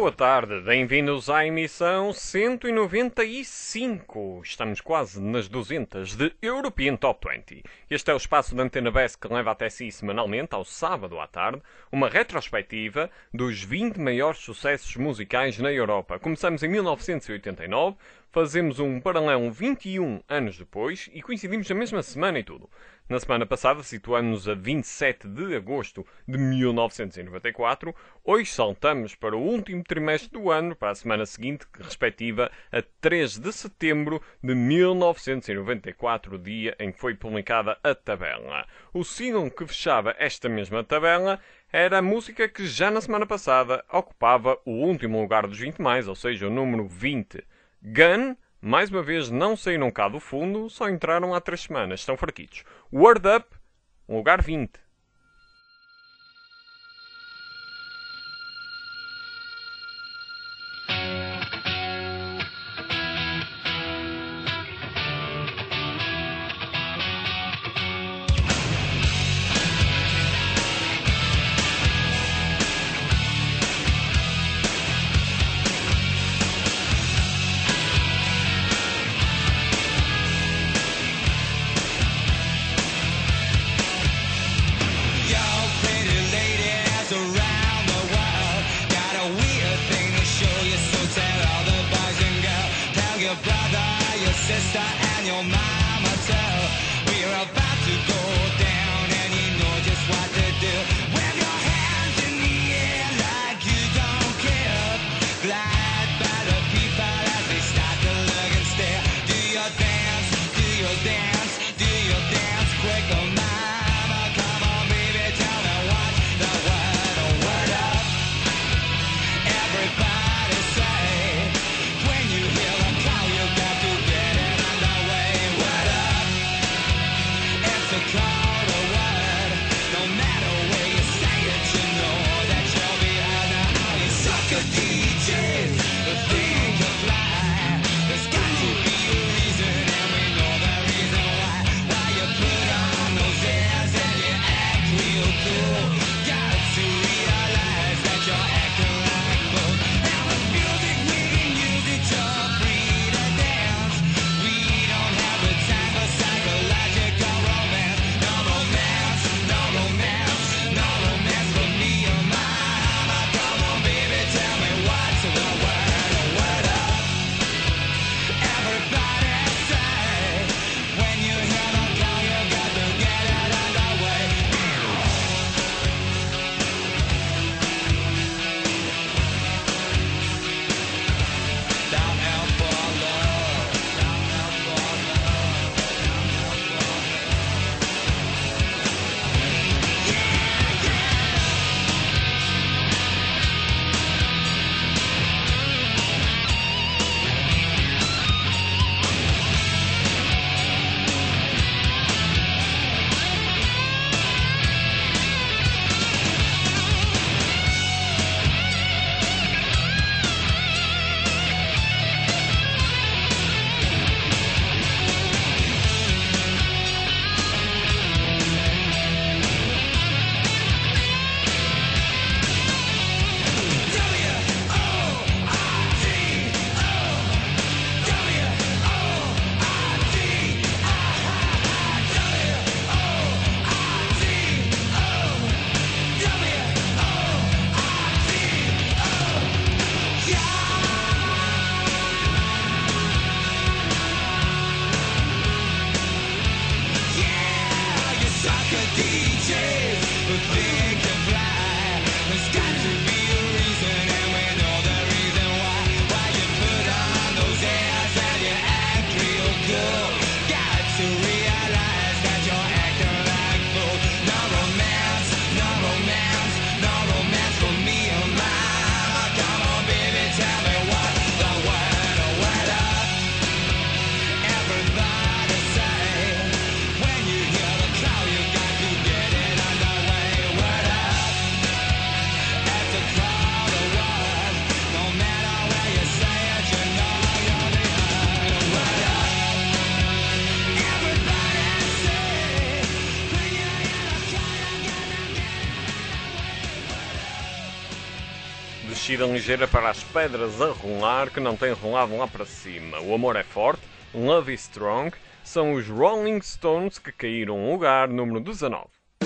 boa tarde, bem-vindos à emissão 195. Estamos quase nas 200 de European Top 20. Este é o espaço da Antena Best que leva até si semanalmente, ao sábado à tarde, uma retrospectiva dos 20 maiores sucessos musicais na Europa. Começamos em 1989, fazemos um paralelo 21 anos depois e coincidimos na mesma semana e tudo. Na semana passada situamos-nos a 27 de agosto de 1994. Hoje saltamos para o último trimestre do ano, para a semana seguinte, respectiva a 3 de setembro de 1994, o dia em que foi publicada a tabela. O single que fechava esta mesma tabela era a música que já na semana passada ocupava o último lugar dos 20 mais, ou seja, o número 20. Gun, mais uma vez, não saíram cá do fundo, só entraram há 3 semanas, estão fraquitos. Word Up, lugar 20. descida ligeira para as pedras a rolar que não têm rolado lá para cima. O amor é forte, love is strong, são os Rolling Stones que caíram um lugar, número 19.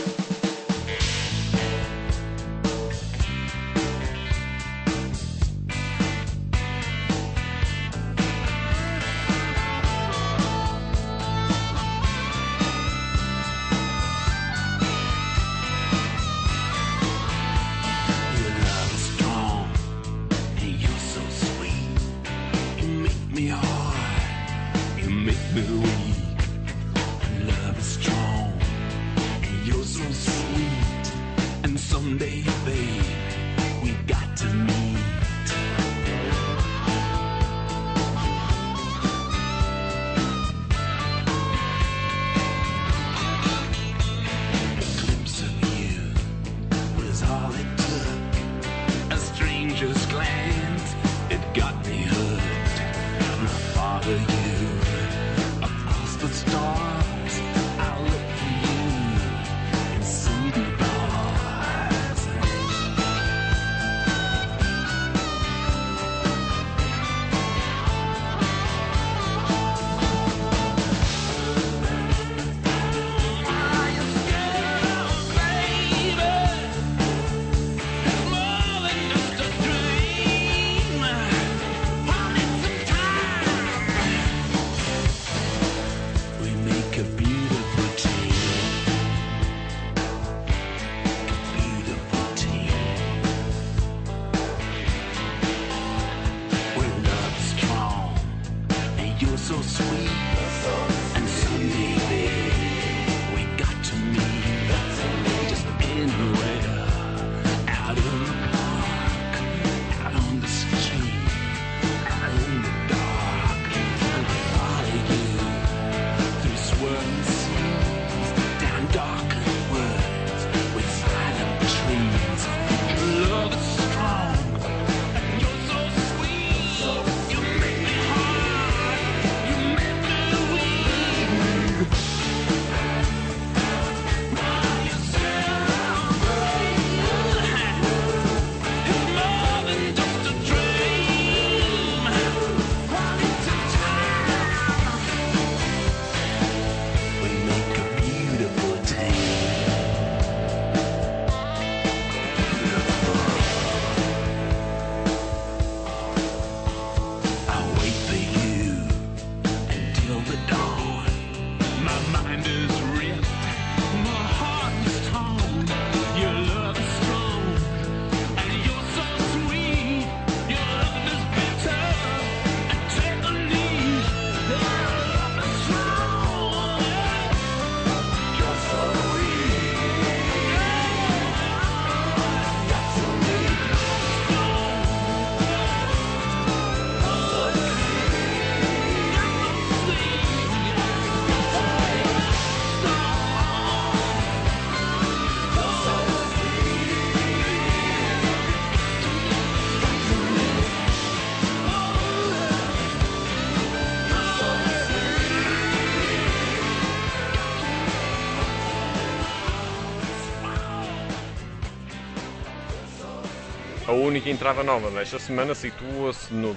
A única entrada nova desta semana situa-se no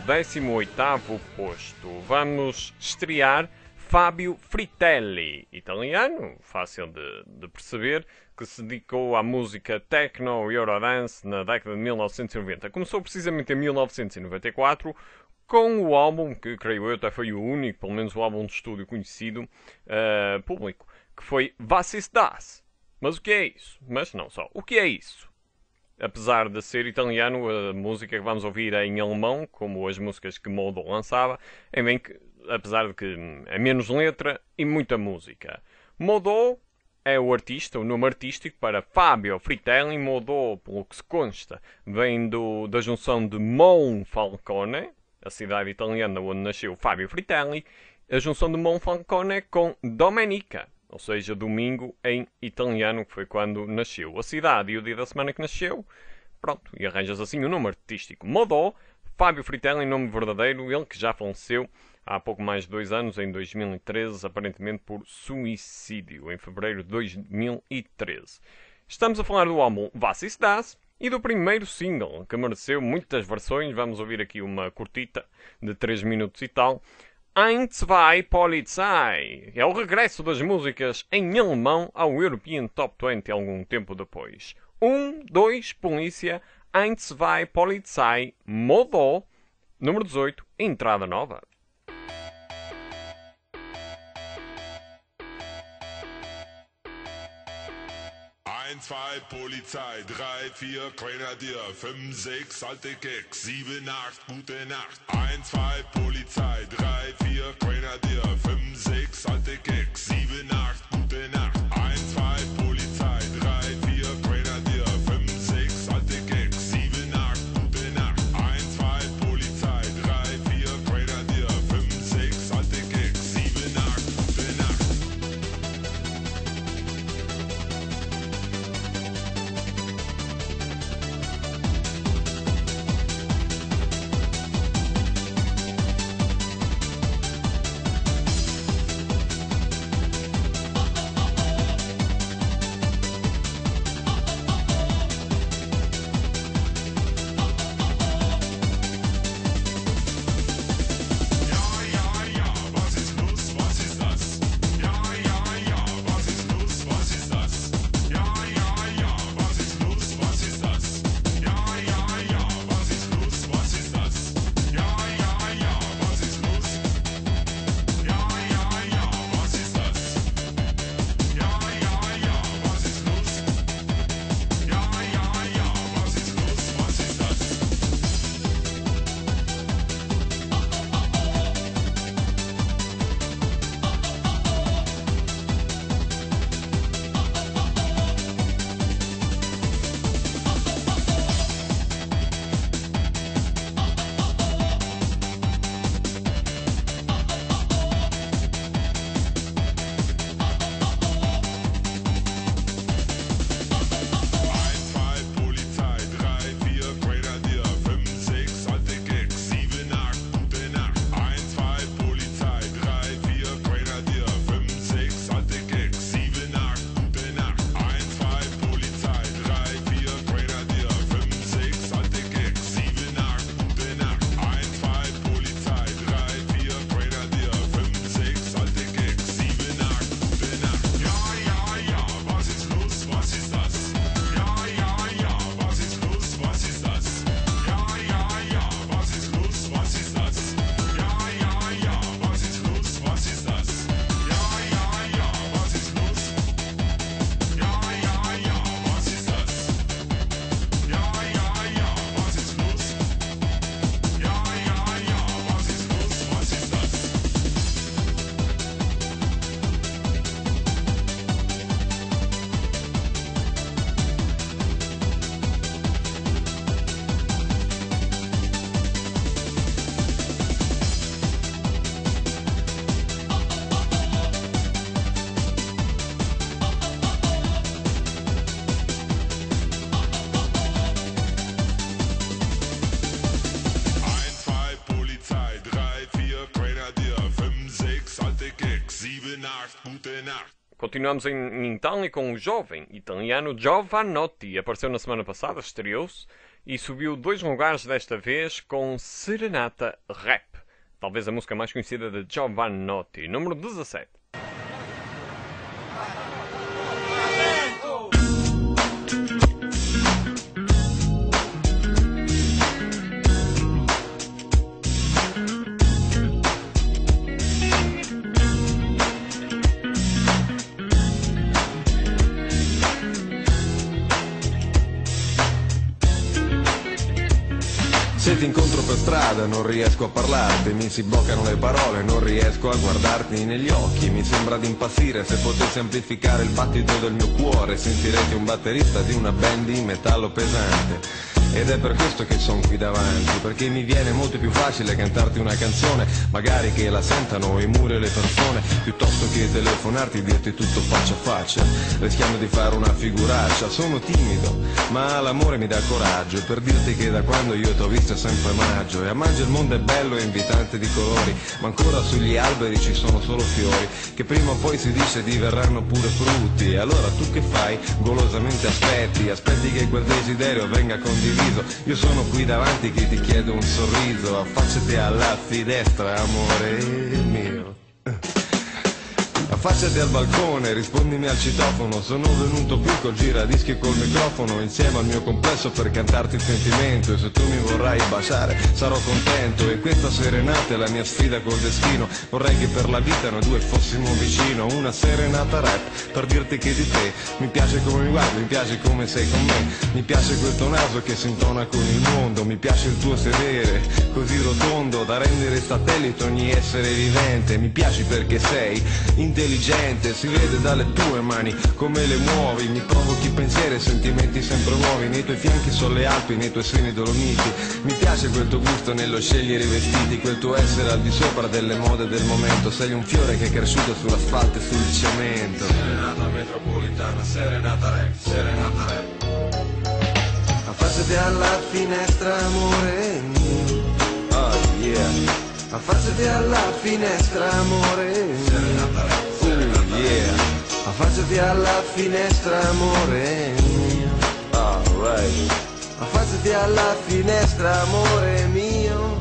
18º posto. Vamos estrear Fábio Fritelli, italiano, fácil de perceber, que se dedicou à música techno e Eurodance na década de 1990. Começou precisamente em 1994 com o álbum, que creio eu até foi o único, pelo menos o álbum de estúdio conhecido público, que foi Was ist das? Mas o que é isso? Mas não só. O que é isso? Apesar de ser italiano, a música que vamos ouvir é em alemão, como as músicas que Modo lançava, é bem que, apesar de que é menos letra e muita música. Modo é o artista, o nome artístico para Fábio Fritelli. Modo, pelo que se consta, vem da junção de Monfalcone, a cidade italiana onde nasceu Fábio Fritelli, a junção de Monfalcone com Domenica, ou seja, domingo em italiano, que foi quando nasceu a cidade e o dia da semana que nasceu. Pronto, e arranjas assim o nome artístico. Modó, Fábio Fritelli, nome verdadeiro, ele que já faleceu há pouco mais de 2 anos, em 2013, aparentemente por suicídio, em fevereiro de 2013. Estamos a falar do álbum Was ist das? e do primeiro single, que mereceu muitas versões. Vamos ouvir aqui uma curtita de 3 minutos e tal. Ein, zwei, Polizei. É o regresso das músicas em alemão ao European Top 20 algum tempo depois. 1, 2, polícia, Ein, zwei, Polizei, Modó, número 18, entrada nova. 1, 2, Polizei, 3, 4, Grenadier, 5, 6, alte Keks, 7, 8, gute Nacht. 1, 2, Polizei, 3, 4, Grenadier, 5, 6, alte Keks, 7, 8, gute Nacht. 1, 2, Polizei, 3, 4, Grenadier, 5, 6, alte Keks, 7, 8, gute Nacht. 1, 2, Polizei, 3, 4, Grenadier, 5, 6, alte Keks, 7, 8, gute Nacht. Continuamos em Itália com o jovem italiano Jovanotti. Apareceu na semana passada, estreou-se e subiu 2 lugares desta vez com Serenata Rap. Talvez a música mais conhecida de Jovanotti, número 17. Se ti incontro per strada non riesco a parlarti, mi si bloccano le parole, non riesco a guardarti negli occhi. Mi sembra di impazzire, se potessi amplificare il battito del mio cuore sentirete un batterista di una band di metallo pesante. ed è per questo che sono qui davanti, perché mi viene molto più facile cantarti una canzone, magari che la sentano i muri e le persone, piuttosto che telefonarti e dirti tutto faccia a faccia, rischiando di fare una figuraccia. Sono timido, ma l'amore mi dà coraggio, per dirti che da quando io t'ho visto è sempre maggio, e a maggio il mondo è bello e invitante di colori, ma ancora sugli alberi ci sono solo fiori, che prima o poi si dice diverranno pure frutti. E allora tu che fai? Golosamente aspetti che quel desiderio venga condiviso. Io sono qui davanti che ti chiedo un sorriso, affacciati alla finestra, amore mio. Affacciati al balcone, rispondimi al citofono, sono venuto qui col giradischi e col microfono, insieme al mio complesso per cantarti il sentimento, e se tu mi vorrai baciare sarò contento. E questa serenata è la mia sfida col destino, vorrei che per la vita noi due fossimo vicino, una serenata rap per dirti che di te mi piace come mi guardi, mi piace come sei con me, mi piace quel tuo naso che si intona con il mondo, mi piace il tuo sedere così rotondo da rendere satellite ogni essere vivente, mi piaci perché sei intelligente, si vede dalle tue mani come le muovi, mi provochi pensieri e sentimenti sempre nuovi, nei tuoi fianchi sono le Alpi, nei tuoi seni Dolomiti, mi piace quel tuo gusto nello scegliere i vestiti, quel tuo essere al di sopra delle mode del momento, sei un fiore che è cresciuto sull'asfalto e sul cemento. Serenata metropolitana, serenata rap, affacciati alla finestra amore mio, oh yeah, affacciati alla finestra amore mio, yeah, affacciati alla finestra amore mio, alright, affacciati alla finestra amore mio.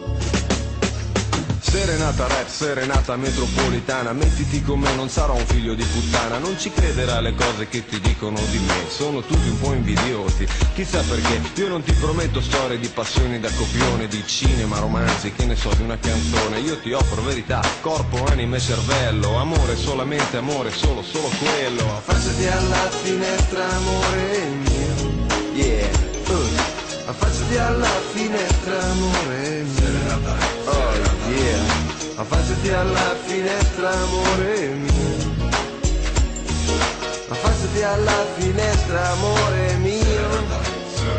Serenata rap, serenata metropolitana, mettiti con me, non sarò un figlio di puttana, non ci crederà alle cose che ti dicono di me, sono tutti un po' invidiosi, chissà perché, io non ti prometto storie di passioni da copione, di cinema, romanzi, che ne so, di una canzone, io ti offro verità, corpo, anima e cervello, amore, solamente amore, solo quello. Affacciati alla finestra amore mio, yeah, affacciati alla finestra amore mio, oh yeah, affacciati alla finestra amore mio, affacciati alla finestra amore mio.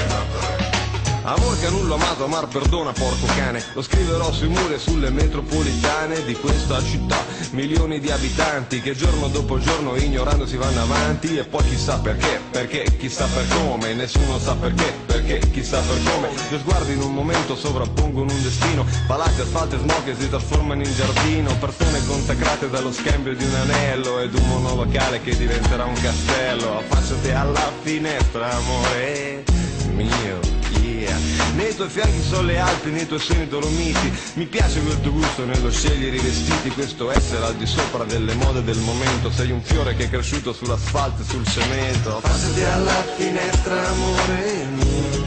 Amor che nulla amato, amar perdona porco cane, lo scriverò sui muri e sulle metropolitane di questa città, milioni di abitanti che giorno dopo giorno ignorando si vanno avanti, e poi chissà perché chissà per come, nessuno sa perché chissà per come, gli sguardi in un momento sovrappongono un destino, palazzi, asfalto e smog che si trasformano in giardino, persone consacrate dallo scambio di un anello ed un monolocale che diventerà un castello, affacciati alla finestra amore mio. Nei tuoi fianchi sono le Alpi, nei tuoi seni Dolomiti, mi piace quel tuo gusto nello scegliere i vestiti, questo essere al di sopra delle mode del momento, sei un fiore che è cresciuto sull'asfalto e sul cemento. Affacciati alla finestra amore mio,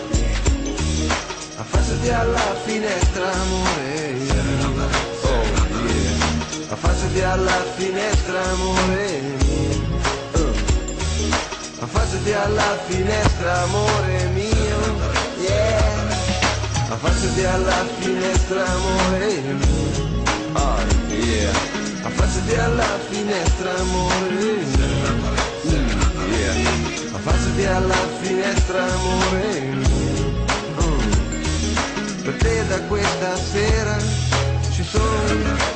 affacciati alla finestra amore mio, oh yeah, affacciati alla finestra amore mio, affacciati alla finestra amore mio, yeah, affacciati alla finestra amore mio, oh yeah, affacciati alla finestra amore mio, yeah, affacciati alla finestra amore mio, per te da questa sera ci sono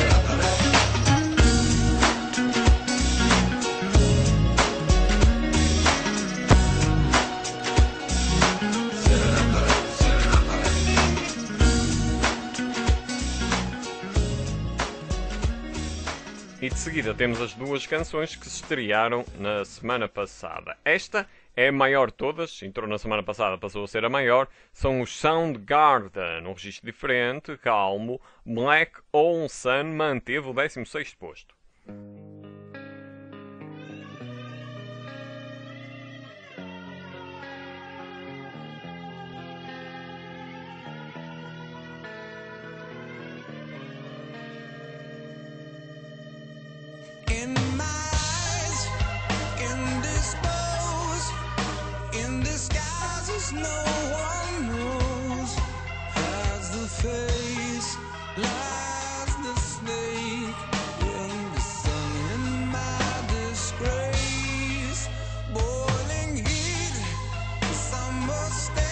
E de seguida temos as duas canções que se estrearam na semana passada. Esta é a maior de todas, entrou na semana passada, passou a ser a maior. São os Soundgarden, um registro diferente, calmo. Black Hole Sun manteve o 16º posto. In my eyes, indisposed, in disguises no one knows, hides the face, lies the snake, in the sun in my disgrace, boiling heat, summer stay.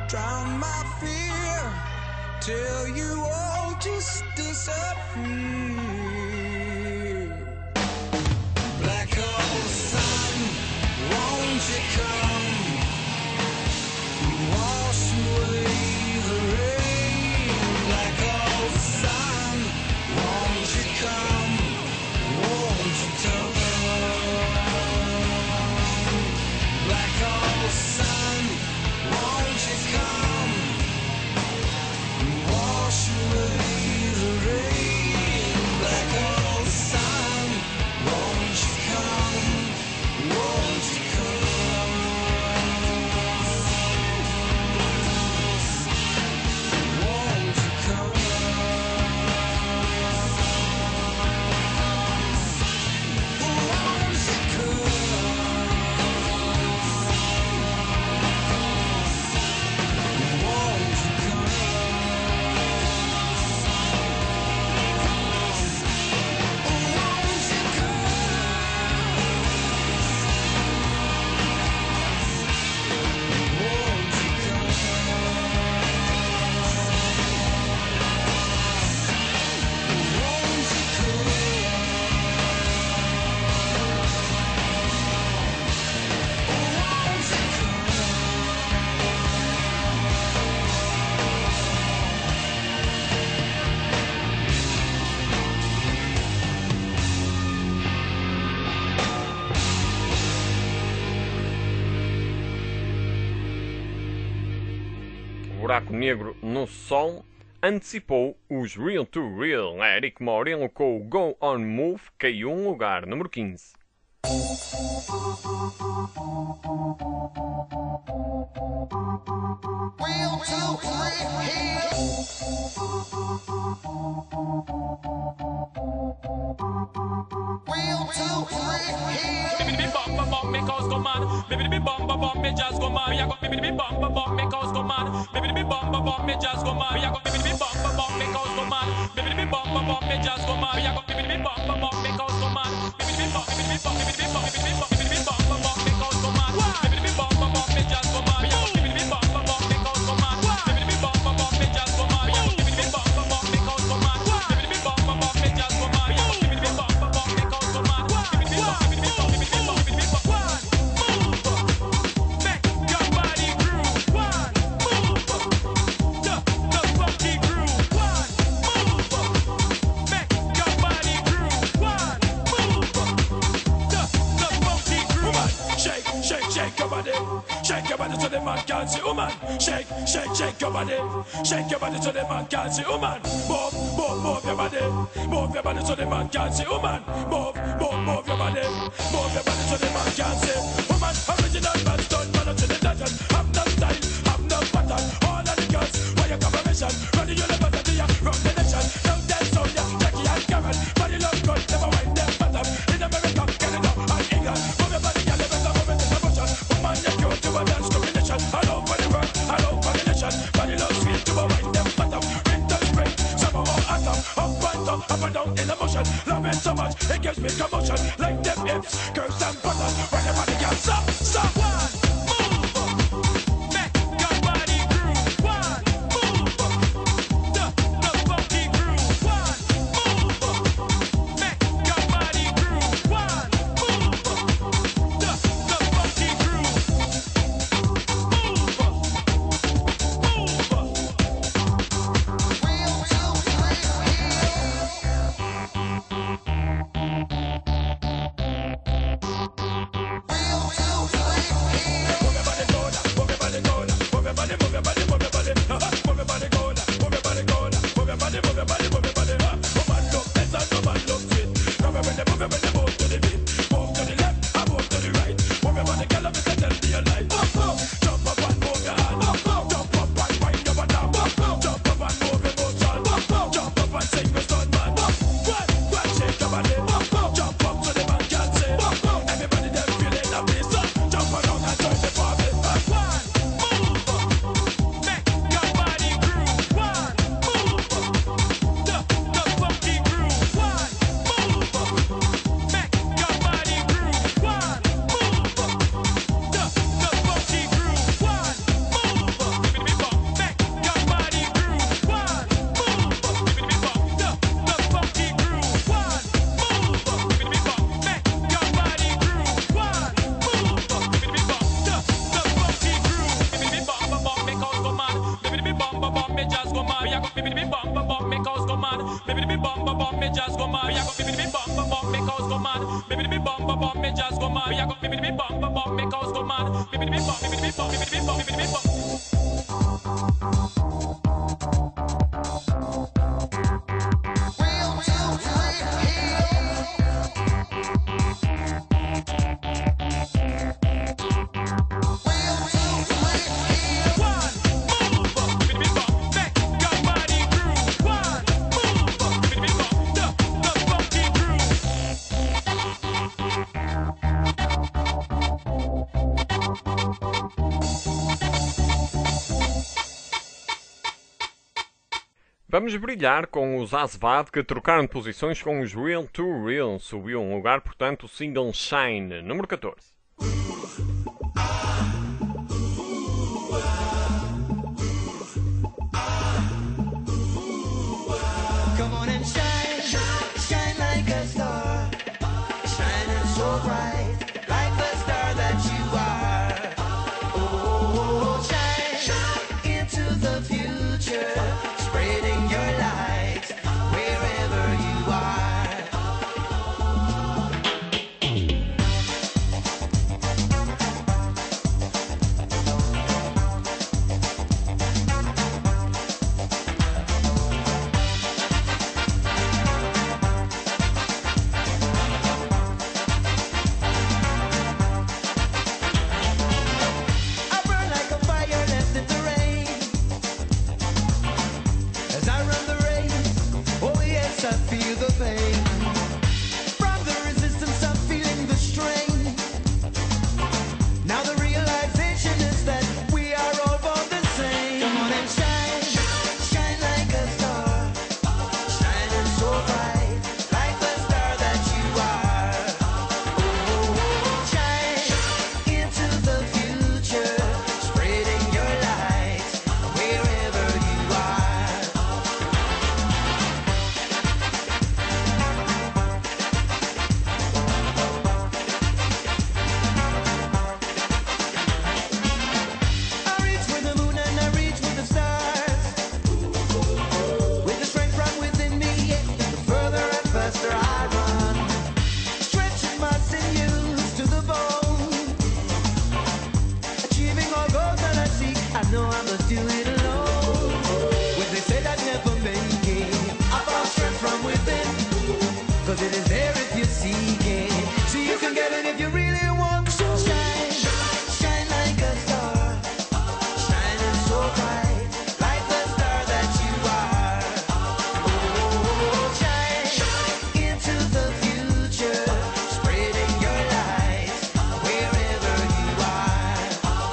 drown my fear till you all just disappear. Black hole sun, won't you come wash away the rain? Black hole sun, won't you come, won't you come? Black hole sun, won't you come wash away the rain? Black hole sun, won't you come, won't you come? Won't you come? Won't you Buraco Negro no Sol antecipou os Real to Real. Eric Morillo com o Go On Move caiu um lugar, número 15. Real to Bibbidi bum bum make us go mad. Bibbidi bum bum me just go mad. We a go bibbidi bum bum make us go mad. Bibbidi bum bum me just go mad. We a go bibbidi bum bum make us go mad. Bibbidi bum bum me just go mad. We a go bibbidi bum bum make us go mad. Bibbidi bum bibbidi bum bibbidi bum bibbidi bum bibbidi bum bum make us go mad. Bibbidi bum bum me just go mad. We a go bibbidi bum bum make us go mad. Bibbidi bum bum me just go mad. We a go bibbidi bum bum make us go mad. Bibbidi bum bum me just go mad. We a go bibbidi bum bum make us go mad. Bibbidi bum bibbidi bum bibbidi bum bibbidi bum. Move, make your body groove. One, move, the funky groove. One, move, make your body groove. One, move, the funky groove. Shake, shake, shake your body. Shake your body so the man can see, woman. Shake, shake, shake your body. Shake your body so the man can see, woman. Move, move, move your body. Move your body so the man can see, woman. Move, move, move your body. Move your body so the man can see. Woman, original man done, man to the legend. Have no style, have no pattern. All of the girls, why you come a mission? Run the university, run the nation. Down there, so yeah, Jackie and Karen. Body love good, never wind their bottom. In America, Canada, and England. Move your body, girl, you better move it in the motion. Woman, you're cute to a dance combination. All over the world, all over the nation. Body love sweet to a wind their bottom. Winter, spring, summer, or autumn. Up and down in the motion. Love it so much, it gives me commotion. Like them hips, curves and buttons. When your body gets stop, stop. One, move, make your body groove. One, move, the funky groove. One, move, make your body groove. One, move, the funky groove. Move, move. Baby be bum bum bum, me just go mad. Me a go baby be bum bum bum, make us go mad. Baby be bum bum bum, me just go mad. Me a go baby be bum bum bum, make us go mad. Baby be bum bum bum, me just go mad. Me a go baby be bum bum bum, make us go mad. Baby be bum, baby be bum, baby be bum, baby be bum. Vamos brilhar com os Asvad que trocaram de posições com os Real to Real. Subiu um lugar, portanto, o single Shine, número 14. Come on and shine, shine like a star, shining so bright, like the star that you are. Oh, shine into the future, spreading your light wherever you are. I burn like a fire left in the rain. As I run the race, oh yes, I feel the pain. From the resistance, I'm feeling the strain. Now the realization is that we are all born the same. Come on and shine, shine like a star, shining so bright, like the star that you are. Oh, shine into the future, spreading your light wherever you are. I reach for the moon and I reach for the stars. With the strength from within me, the further and faster I run. Stretching my sinews to the bone. Achieving all goals that I seek, I know I must do it alone. When they say that never make it, I found strength from within. Cause it is there if you seek it. So you can get it if you really want to. Shine, shine like a star, shining so bright, like the star that you are. Oh, shine into the future, spreading your light wherever you are.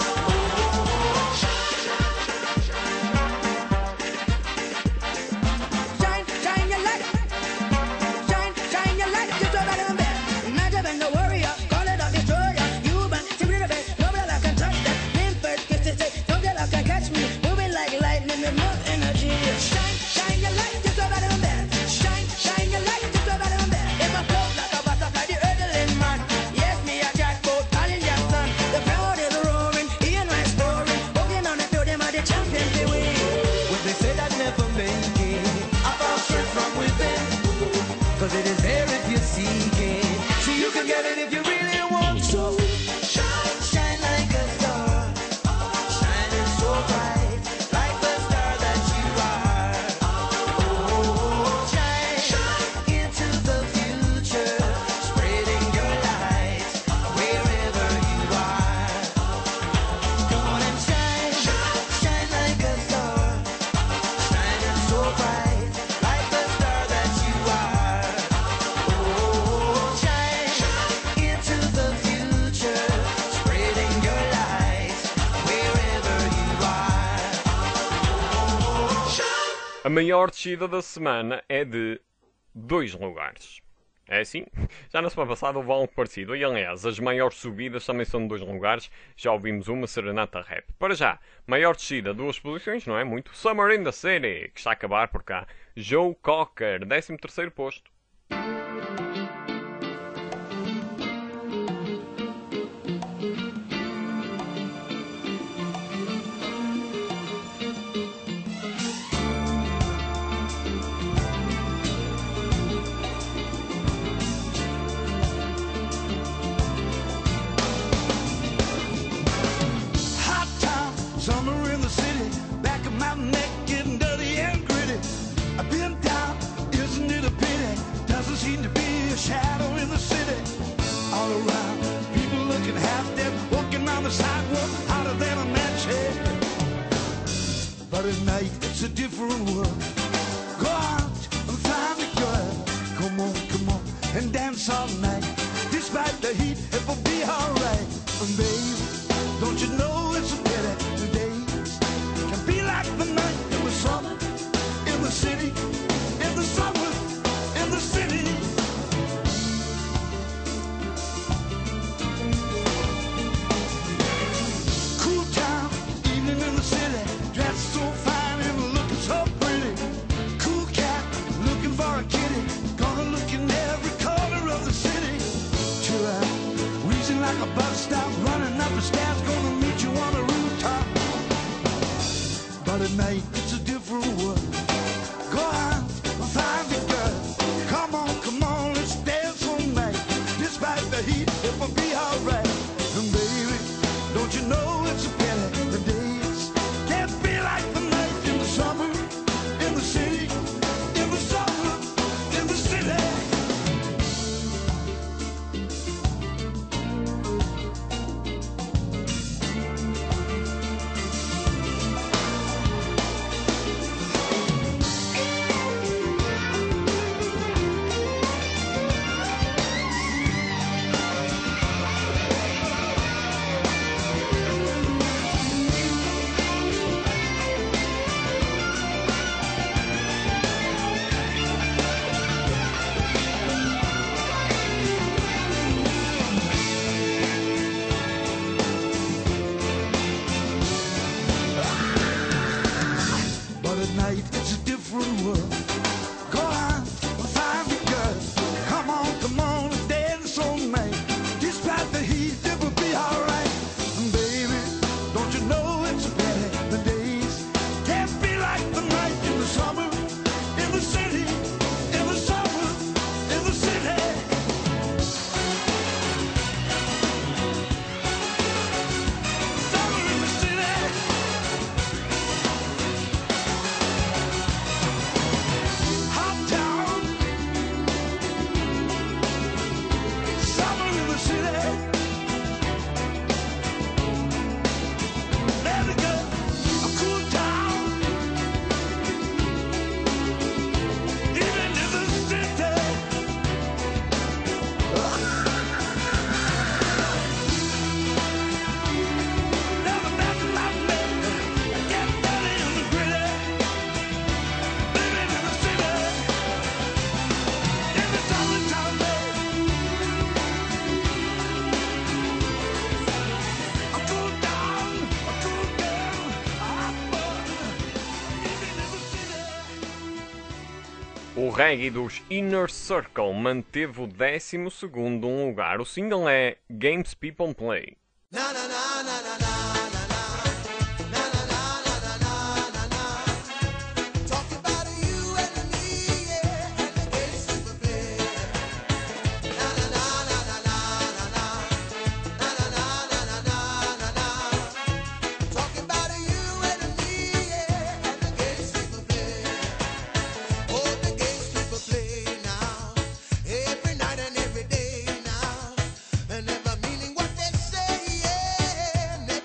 Shine, shine your light. Shine, shine your light. Just over them there. Imagine when the warrior, call it a destroyer. You man, simply the best. Nobody that can touch that. Name first, kiss it, say, nobody that can catch me. Moving like lightning with more energy. Shine, shine your light. Just over them there. Shine, shine your light. Just over them there. If I float like a butterfly, the hurdling man. Yes, me a jackpot, calling Jackson. The crowd is roaring, hearing my story. Walking on the field, them are the champions they win. When they say that never make it, I found strength from within. Cause it is there if you seek it. So you can get it if you really want to. Shine, shine like a star, shining so bright, like the star that you are. Oh, shine into the future, spreading your light wherever you are. Come on and shine, shine like a star, shining so bright, like the star that you are. Oh, shine into the future, spreading your light wherever you are. A maior descida da semana é de 2 lugares. É assim? Já na semana passada houve algo parecido. E aliás, as maiores subidas também são de 2 lugares. Já ouvimos uma serenata rap. Para já, maior descida, 2 posições, não é muito. Summer in the City, que está a acabar por cá. Joe Cocker, 13º posto. city, back of my neck getting dirty and gritty. I've been down, isn't it a pity? Doesn't seem to be a shadow in the city. All around, people looking half dead, walking on the sidewalk, hotter than a match head. But at night, it's a different world. Go out and find a girl. Come on, and dance all night. Despite the heat, it will be alright. And baby, don't you know it's a pity the days can be like the night in the summer, in the city, in the summer, in the city. Cool town, evening in the city, dressed so fine and looking so pretty. Cool cat, looking for a kitty, gonna look in every corner of the city. Chill out, wheezing like a bus stop, running up the stairs, gonna meet you on the rooftop. But at night, it's a different world. Go out and find a girl. Come on, let's dance all night. Despite the heat, it will be alright. And baby, don't you know it's a pity the days can't be like the night in the summer, in the city, in the summer, in the city. But at night it's a different world. Go out and find a girl. Come on, and dance all night. Despite the heat, it will be alright. And baby, don't you know it's a pity the days can't be like the night in the summer, in the city, in the summer, in the city. Summer in the city. Hot town, summer in the city. Let it go, a cool town, even in the city. Never back in my bed, get dirty and gritty. Living in the city, in the summertime, babe. A cool down, a cool girl, a hot bun, living in the city. O reggae dos Inner Circle manteve o 12º lugar. O single é Games People Play. Talking about you and me, yeah, and the games people play. Na na na na na na na na na na na na na na na. Talking about you and me, yeah, and the games people play. Oh, the games people play now, every night and every day now, and never meaning what they say, yeah.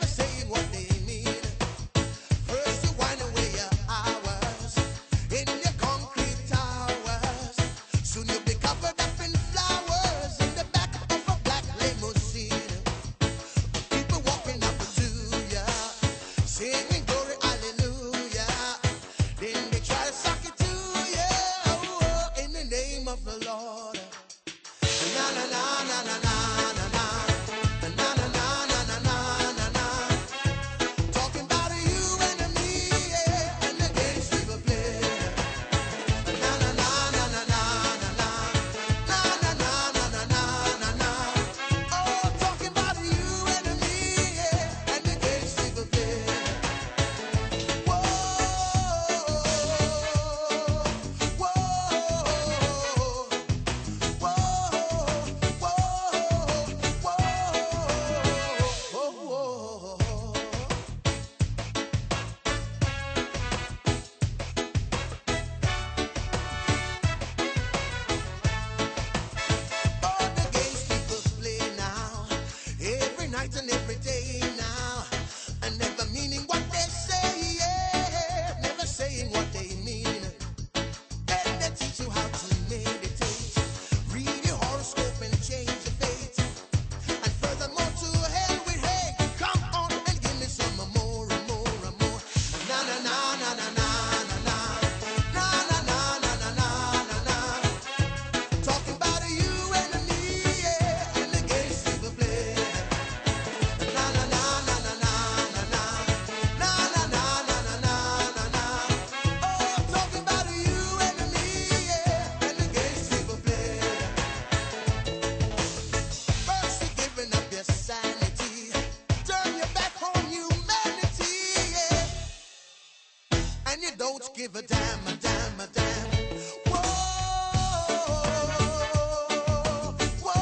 and you don't give a damn, a damn, a damn. Whoa, whoa,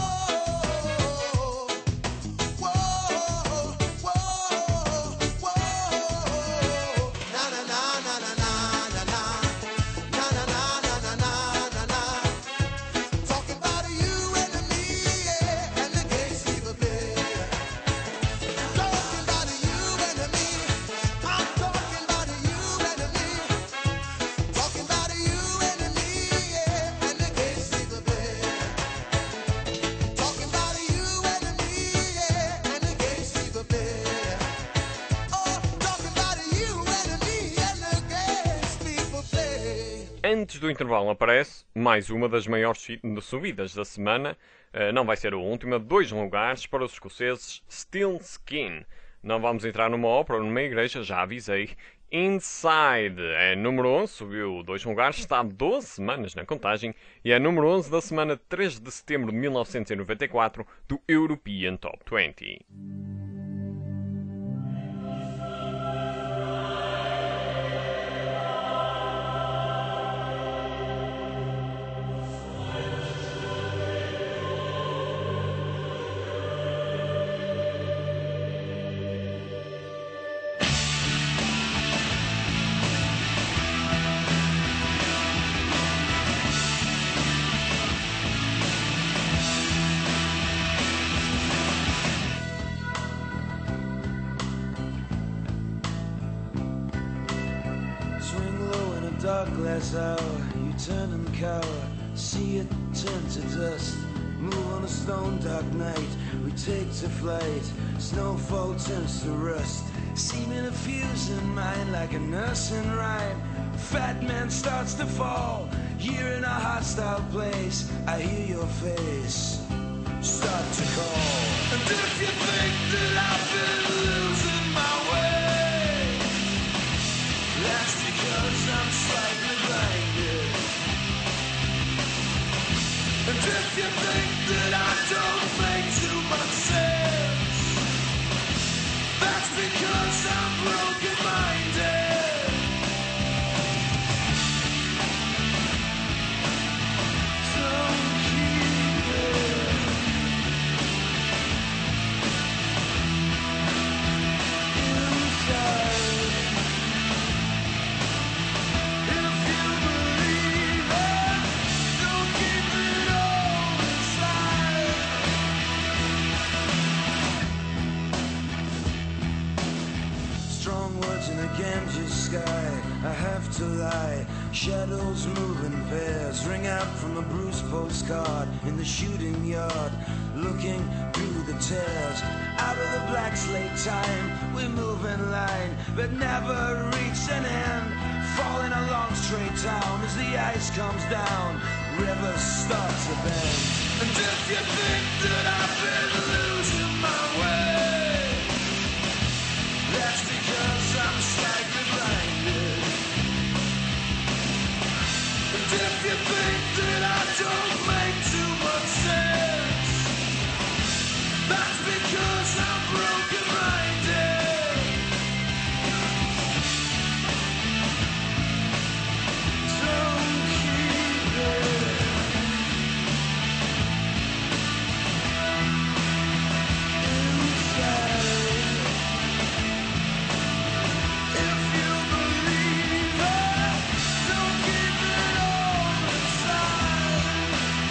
whoa, whoa, whoa. Na na na na na na na na na na na na na na. Talking about you and me, yeah, and the games people play. Talking about you and me, I'm talking about you and me. Talking about you and me, yeah, and the games people play. Talking about you and me, yeah, and the games people play. Oh, talking about you and me, and the games people play. Antes do intervalo aparece mais uma das maiores subidas da semana. Não vai ser a última. 2 lugares para os escoceses Still Skin. Não vamos entrar numa ópera ou numa igreja, já avisei. Inside é número 11, subiu 2 lugares, está há 12 semanas na contagem e é número 11 da semana 3 de setembro de 1994 do European Top 20. Swing low in a dark glass hour, you turn and cower, see it turn to dust. Move on a stone dark night, we take to flight, snowfall turns to rust. Seeming a fuse in mind like a nursing rhyme. Fat man starts to fall, you're in a hostile place, I hear your face start to call. And if you think that I've been losing my way, that's because I'm slightly blinded. And if you think that I don't make too much sense, that's because I'm broken-minded. Don't keep it inside. If you believe it, don't keep it all inside. Strong words in a Ganges sky, I have to lie. Shadows move in pairs, ring out from a bruised postcard in the shooting yard, looking through the tears. Out of the black slate time, we move in line, but never reach an end. Falling along straight down as the ice comes down, rivers start to bend. And if you think that I've been losing my way, that's because I'm slightly blinded. And if you think that I don't make too much sense, that's because I'm broken-minded. Don't keep it inside. If you believe it, don't keep it all inside.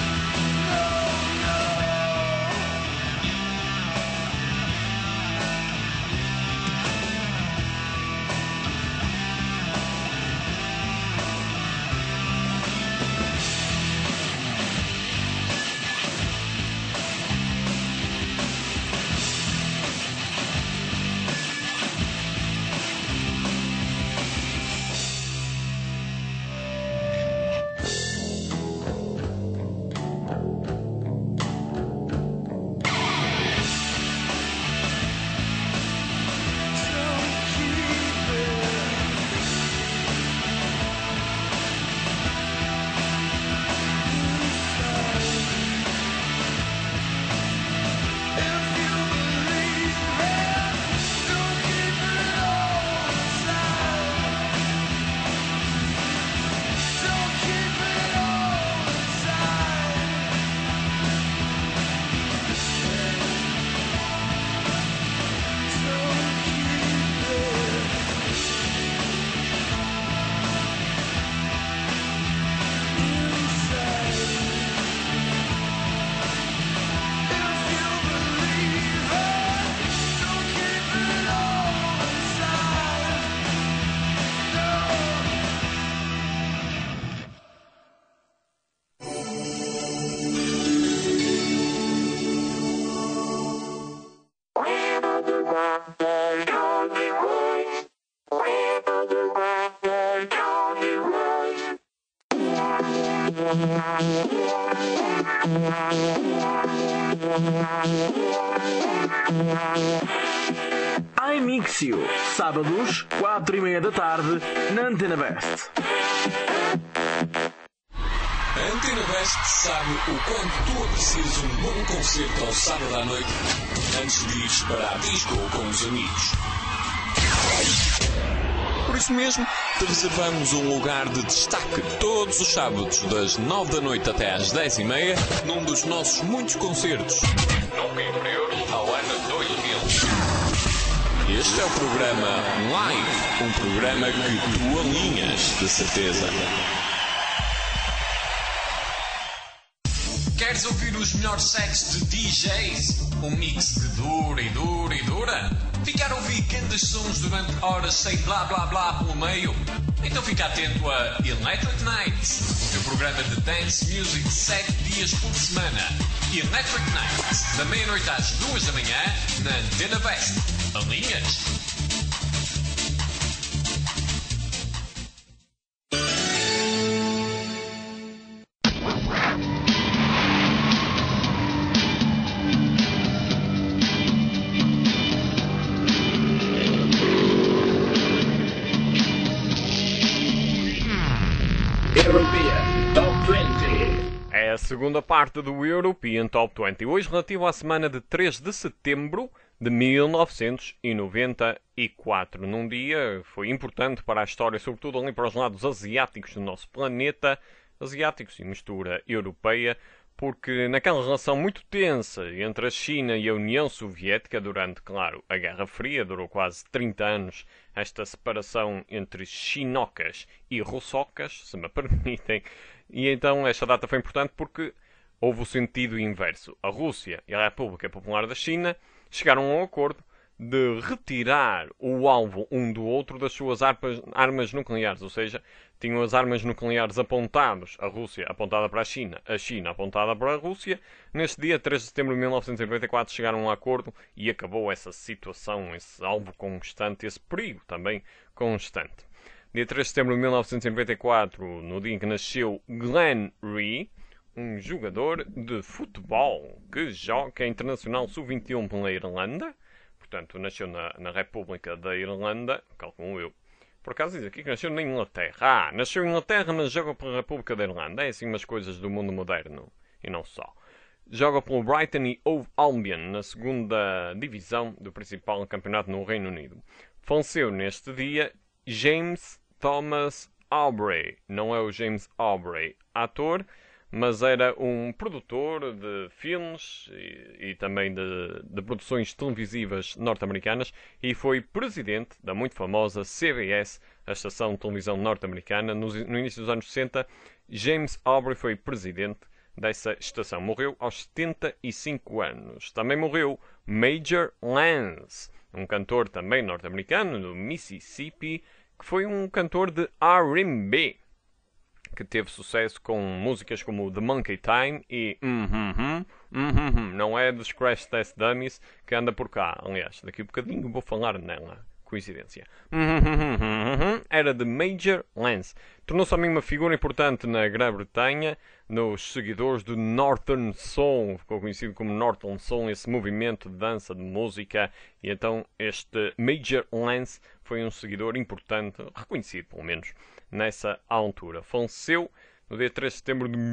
iMixio, sábados, 4:30 da tarde, na Antena Best. A Antena Best sabe o quanto tu aprecias um bom concerto ao sábado à noite antes de ires para a disco com os amigos. Por isso mesmo, te reservamos um lugar de destaque todos os sábados, das 9 da noite até às 10:30, num dos nossos muitos concertos. Nunca inferiores ao ano 2000. Este é o programa Live, um programa que tu alinhas, de certeza. Queres ouvir os melhores sets de DJs? Um mix de dura e dura e dura? Ficar a ouvir grandes sons durante horas sem blá blá blá pelo meio? Então fica atento a Electric Nights, o teu programa de dance music 7 dias por semana. Electric Nights, da meia-noite às 2 da manhã, na Antena Best. Alinhas? European Top 20. É a segunda parte do European Top 20, hoje relativo à semana de 3 de setembro de 1994. Num dia foi importante para a história, sobretudo ali para os lados asiáticos do nosso planeta, asiáticos e mistura europeia, porque naquela relação muito tensa entre a China e a União Soviética, durante, claro, a Guerra Fria, durou quase 30 anos, esta separação entre chinocas e russocas, se me permitem, e então esta data foi importante porque houve o sentido inverso. A Rússia e a República Popular da China chegaram a um acordo de retirar o alvo um do outro das suas armas nucleares, ou seja, tinham as armas nucleares apontadas, a Rússia apontada para a China apontada para a Rússia. Neste dia, 3 de setembro de 1994, chegaram a um acordo e acabou essa situação, esse alvo constante, esse perigo também constante. Dia 3 de setembro de 1994, no dia em que nasceu Glenn Rhee, um jogador de futebol que joga internacional sub-21 pela Irlanda. Portanto, nasceu na República da Irlanda, calculo eu. Por acaso diz aqui que nasceu na Inglaterra. Nasceu em Inglaterra, mas joga pela República da Irlanda. É assim umas coisas do mundo moderno. E não só. Joga pelo Brighton e Hove Albion, na segunda divisão do principal campeonato no Reino Unido. Faleceu neste dia James Thomas Aubrey. Não é o James Aubrey, ator, mas era um produtor de filmes e também de produções televisivas norte-americanas e foi presidente da muito famosa CBS, a estação de televisão norte-americana. No início dos anos 60, James Aubrey foi presidente dessa estação. Morreu aos 75 anos. Também morreu Major Lance, um cantor também norte-americano do Mississippi, que foi um cantor de R&B, que teve sucesso com músicas como The Monkey Time e não é dos Crash Test Dummies, que anda por cá. Aliás, daqui a bocadinho vou falar nela. Coincidência. Era de Major Lance. Tornou-se também uma figura importante na Grã-Bretanha, nos seguidores do Northern Soul. Ficou conhecido como Northern Soul, esse movimento de dança, de música. E então este Major Lance foi um seguidor importante, reconhecido pelo menos, nessa altura. Faleceu no dia 3 de setembro de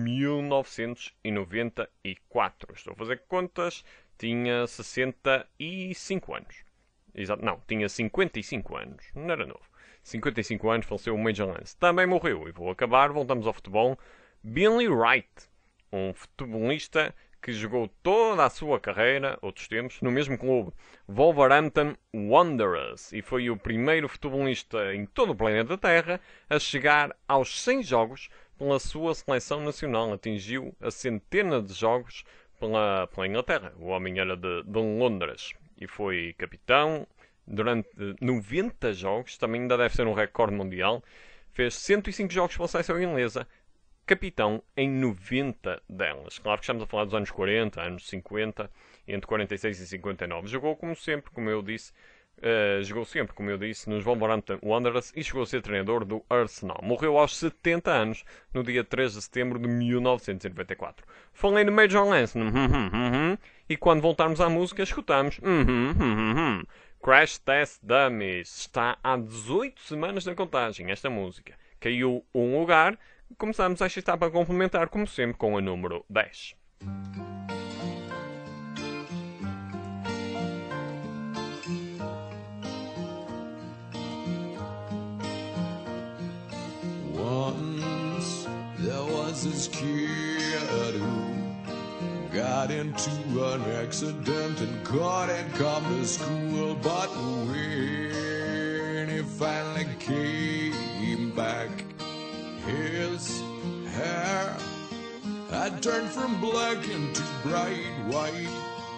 1994. Estou a fazer contas. Tinha 65 anos. Exato, não, tinha 55 anos. Não era novo. 55 anos, faleceu o Major Lance. Também morreu, e vou acabar, voltamos ao futebol. Billy Wright, um futebolista que jogou toda a sua carreira, outros tempos, no mesmo clube, Wolverhampton Wanderers, e foi o primeiro futebolista em todo o planeta Terra a chegar aos 100 jogos pela sua seleção nacional. Atingiu a centena de jogos pela Inglaterra. O homem era de Londres e foi capitão durante 90 jogos, também ainda deve ser um recorde mundial. Fez 105 jogos pela seleção inglesa, capitão em 90 delas. Claro que estamos a falar dos anos 40, anos 50, entre 46 e 59. Jogou, como sempre, como eu disse, Jogou sempre, como eu disse, nos Wolverhampton Wanderers e chegou a ser treinador do Arsenal. Morreu aos 70 anos, no dia 3 de setembro de 1994. Falei no Major Lance, e quando voltarmos à música, escutamos Crash Test Dummies. Está há 18 semanas na contagem, esta música. Caiu um lugar e começamos a está para complementar, como sempre, com a número 10. Once there was this kid who got into an accident and couldn't come to school, but when he finally came back, his hair had turned from black into bright white.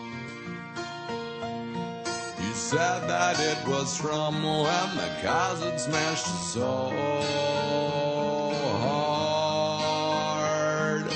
He said that it was from when the cars had smashed his soul hard.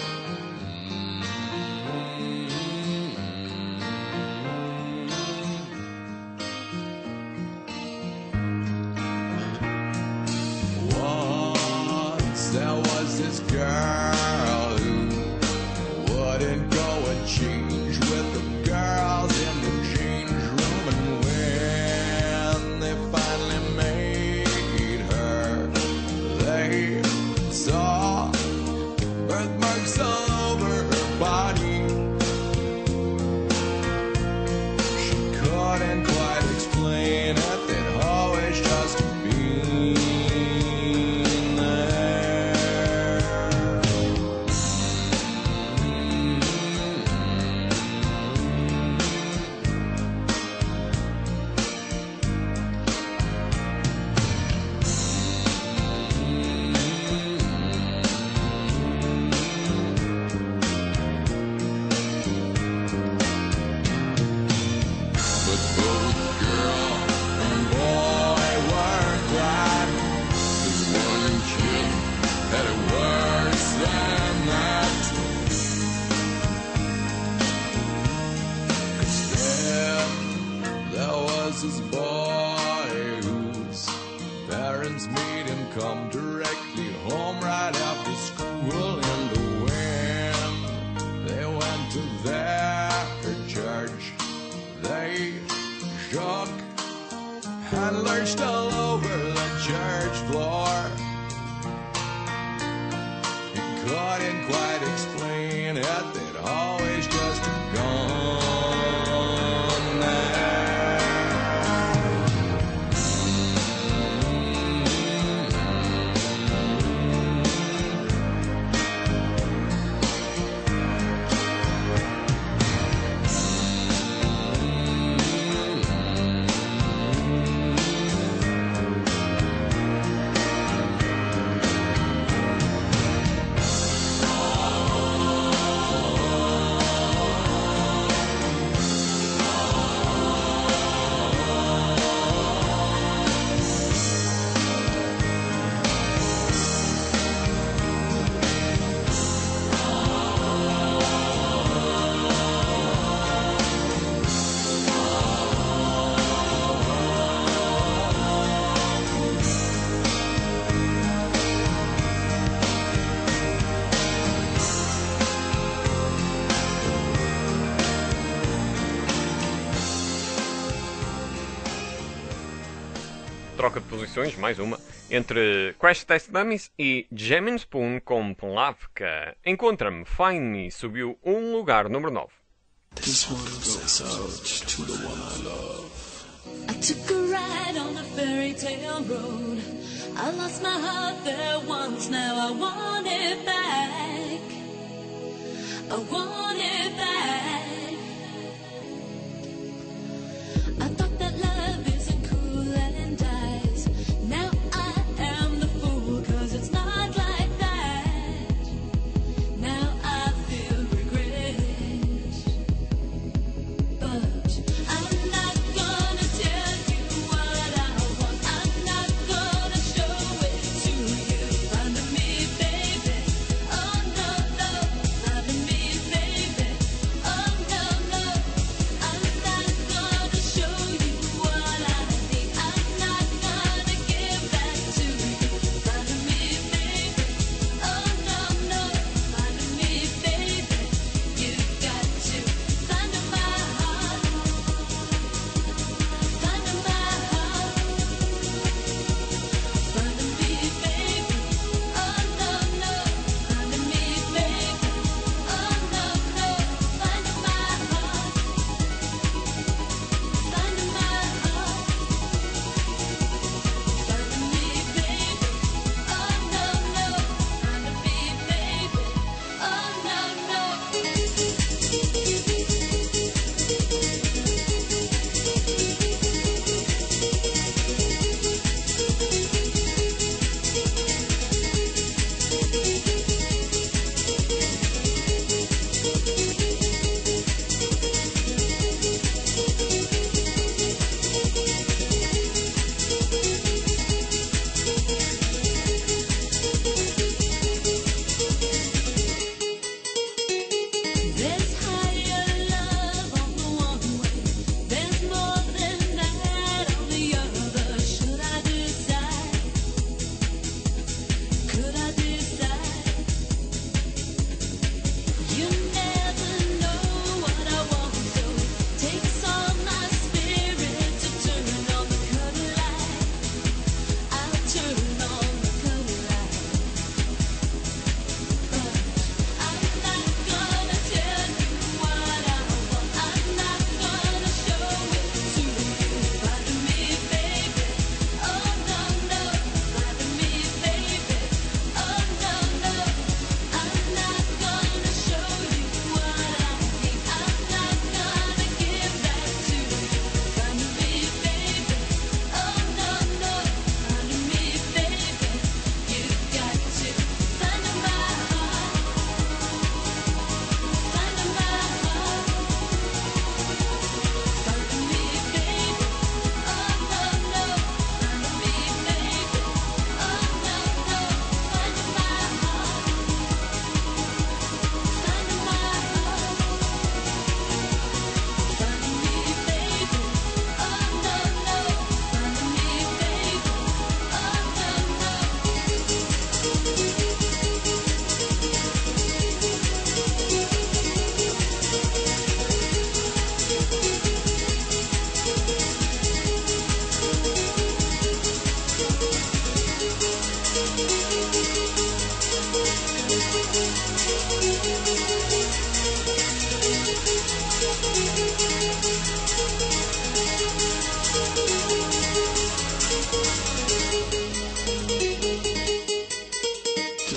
Once there was this girl who wouldn't go and change with the girls in the change room, and when they finally made her, they saw birthmarks all over her body. She couldn't quite explain it, they'd always just been there. But both girl and boy were glad, 'cause one kid had it worse than that. 'Cause there was this boy whose parents made him come directly home right after school, and when they went to their church, they shook and lurched all over the church floor. He couldn't quite explain it, they'd always just gone there. Troca de posições, mais uma, entre Crash Test Dummies e Jammin' Spoon com Plavka. Encontra-me, Find Me subiu um lugar, número 9. This one goes out to the one I love. I took a ride on the fairy tale road. I lost my heart there once, now I want it back. I want it back. I thought that love isn't cool and dies. Now I am the fool, 'cause it's not like that. Now I feel regret. But I'm not gonna tell you what I want. I'm not gonna show it to you. Find me, baby. Oh no, no, find me, baby.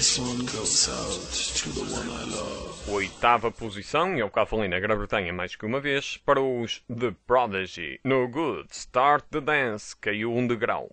This one goes out to the one I love. Oitava posição, e eu cá falei na Grã-Bretanha mais que uma vez, para os The Prodigy. No Good Start the Dance, caiu 1 degrau.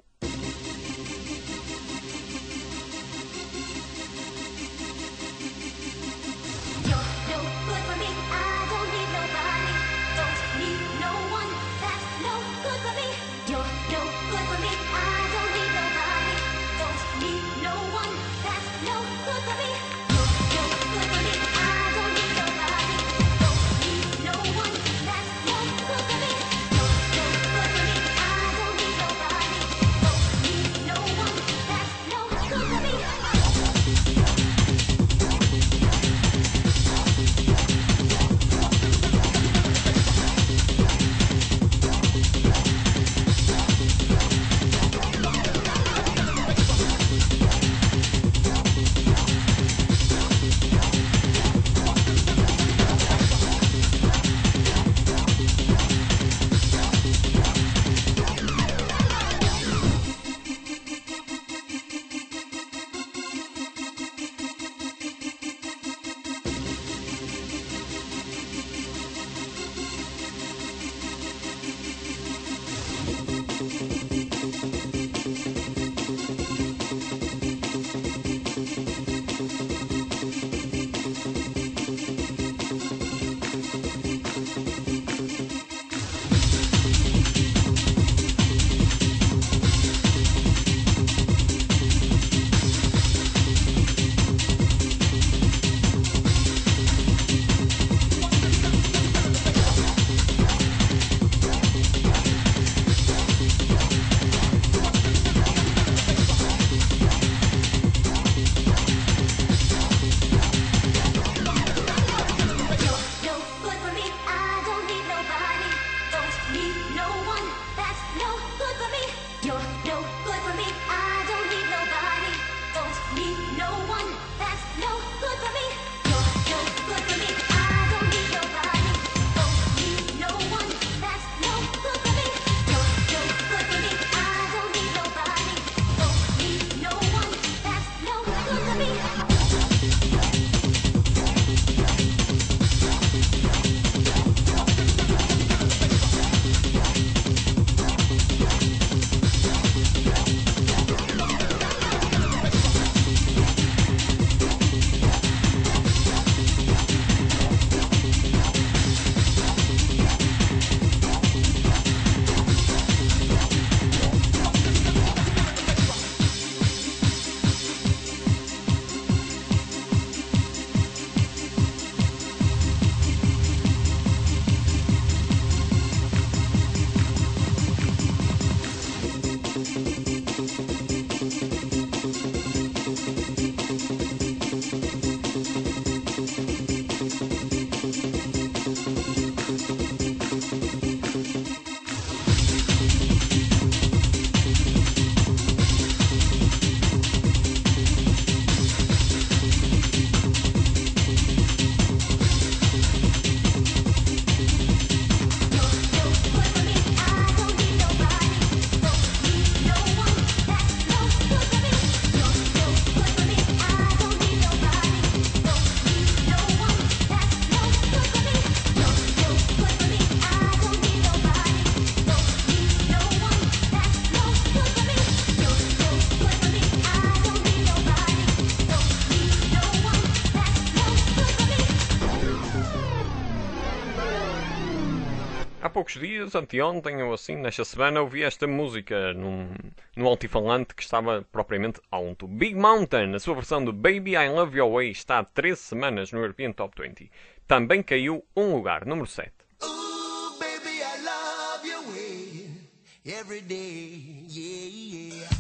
poucos dias, anteontem ou assim, nesta semana, ouvi esta música num altifalante que estava propriamente alto. Big Mountain, a sua versão de Baby I Love Your Way, está há 13 semanas no European Top 20. Também caiu um lugar, número 7. Ooh, baby, I love your way every day, yeah, yeah.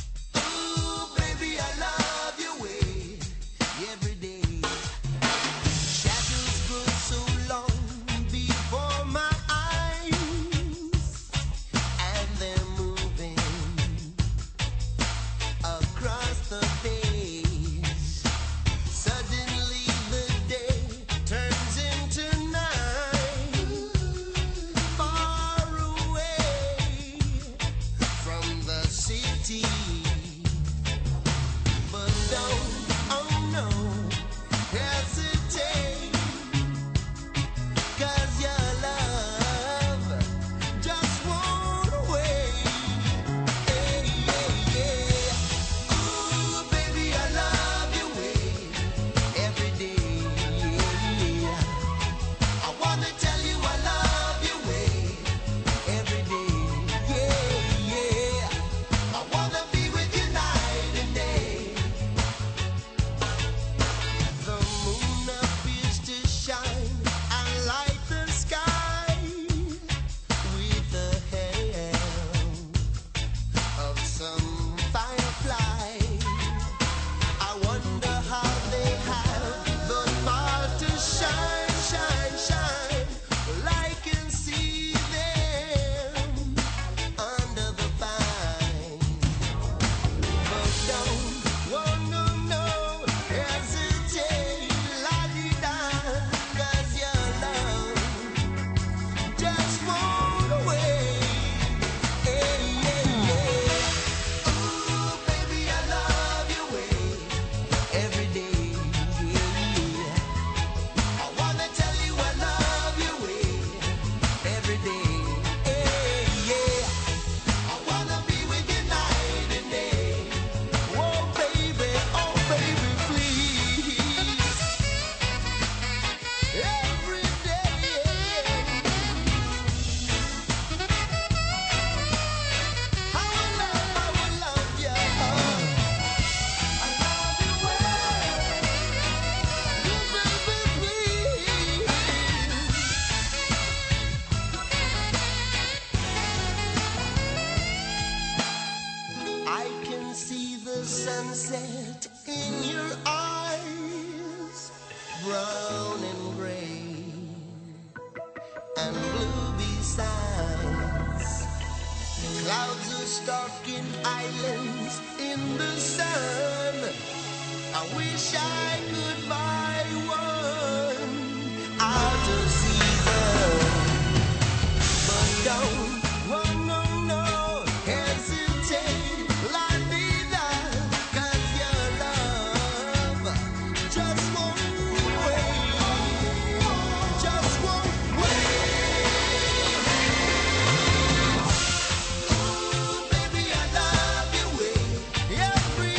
Ooh, baby, I love your way every day. Shadows grow so long before my eyes, and they're moving across the face. Suddenly the day turns into night, far away from the sea. in your eyes, brown and gray, and blue besides. Clouds are stalking islands in the sun. I wish I could buy one out of season, but don't, no, hesitate, la vida, 'cause your love just won't wait, just won't wait. Ooh, baby, I love you every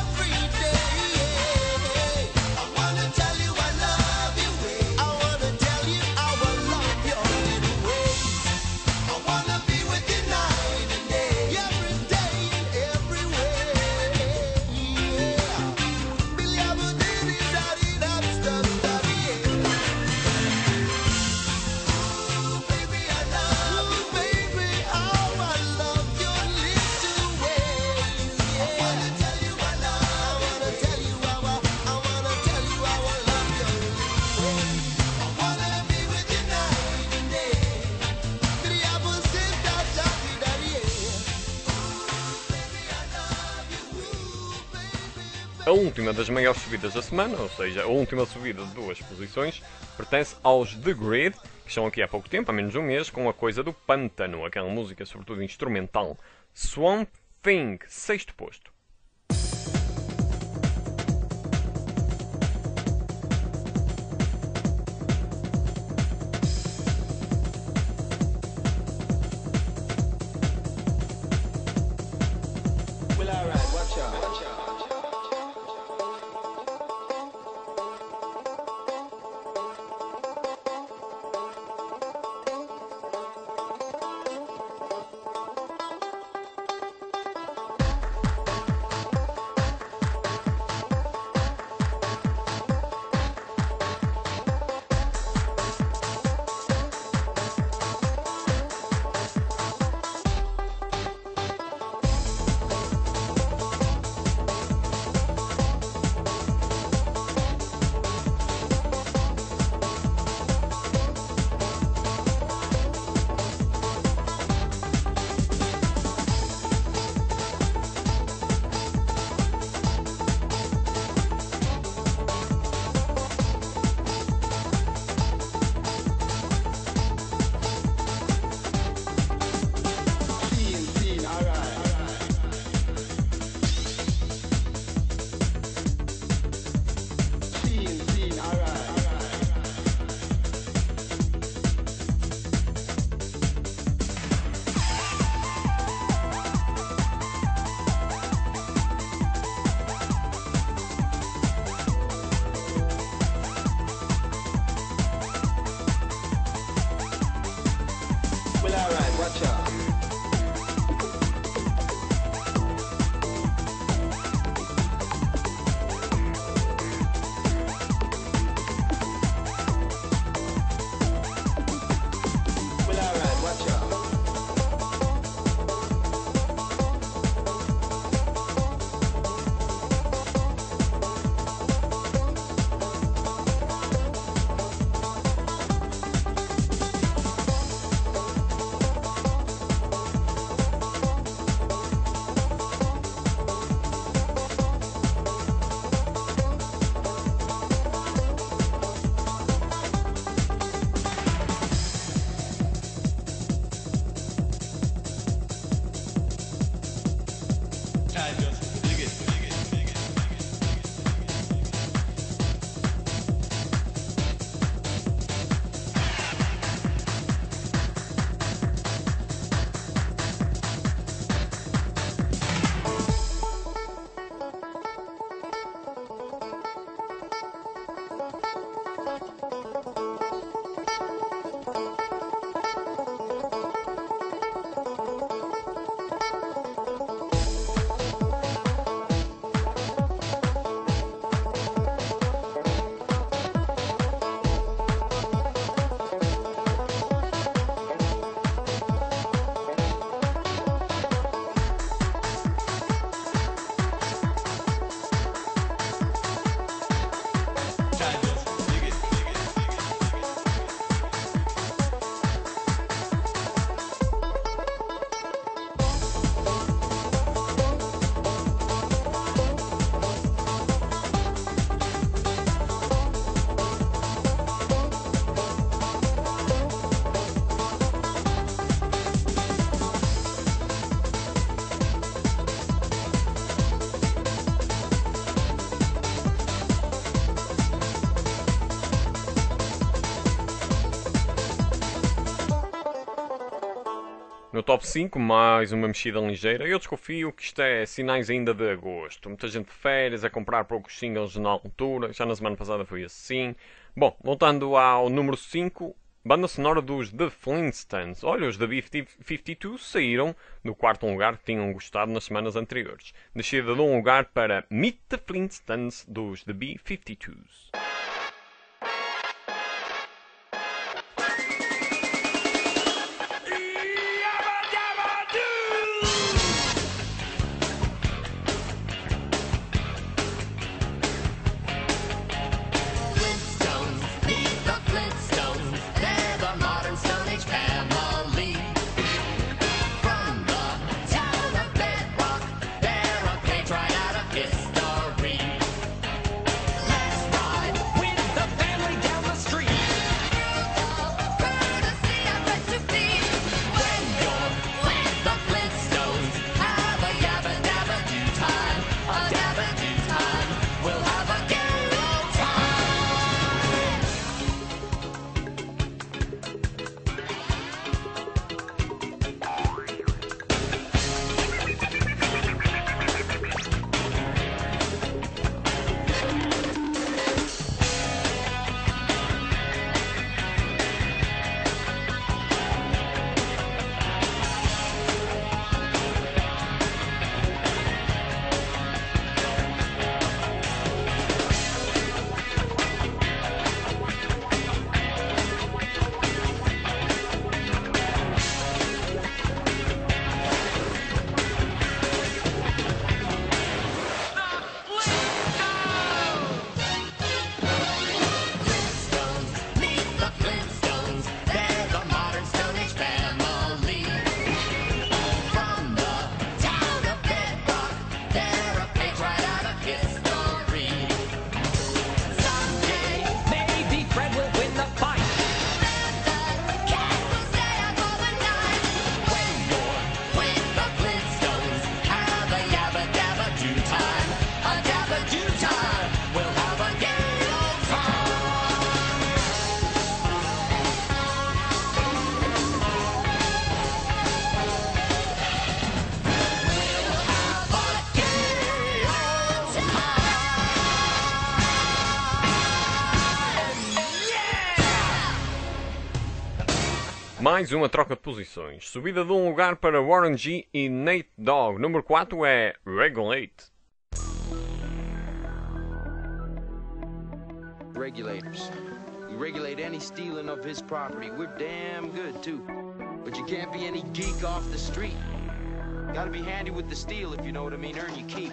day. I wanna tell you I love you. I wanna tell you how I love your little ways. I wanna be with you night and day, every day and everywhere. Yeah. Billy, I'm a diddy, daddy, that's the daddy. Ooh, baby, I love you, baby, how I love your little ways. Yeah. I wanna tell you I love. I wanna tell you how I wanna tell you how I love your little ways. I wanna be with you night and day. Billy, I'm a sit that daddy, daddy. Baby, I love you, baby. A última das maiores subidas da semana, ou seja, a última subida de 2 posições, pertence aos The Grid, que estão aqui há pouco tempo, há menos de um mês, com a coisa do pântano, aquela música sobretudo instrumental. Swamp Thing, 6º posto. Well, alright, watch out. No top 5, mais uma mexida ligeira. Eu desconfio que isto é sinais ainda de agosto. Muita gente de férias, a comprar poucos singles na altura. Já na semana passada foi assim. Bom, voltando ao número 5, banda sonora dos The Flintstones. Olha, os The B-52 saíram do quarto lugar que tinham gostado nas semanas anteriores. Descida de um lugar para Meet the Flintstones dos The B-52s. Flintstones, meet the Flintstones. They're the modern Stone Age family. From the town of Bedrock, they're a page right out of history. Let's ride with the family down the street. Courtesy of recipe. When you're with the Flintstones, have a yabba dabba do time. A dabba do time. We'll have a gay old time. Flintstones, meet the Flintstones. They're the modern Stone Age family. From the town of Bedrock, they're a page right out of history. Someday, maybe Fred will win the fight. Cat will stay up all the night. When you're with the Flintstones, have a yabba dabba do time. A dabba do time. We'll have a gay old time. Mais uma troca de posições. Subida de um lugar para Warren G e Nate Dogg. Número 4 é Regulate. Regulators. We regulate any stealing of his property. We're damn good, too. But you can't be any geek off the street. Gotta be handy with the steel, if you know what I mean. Earn your keep.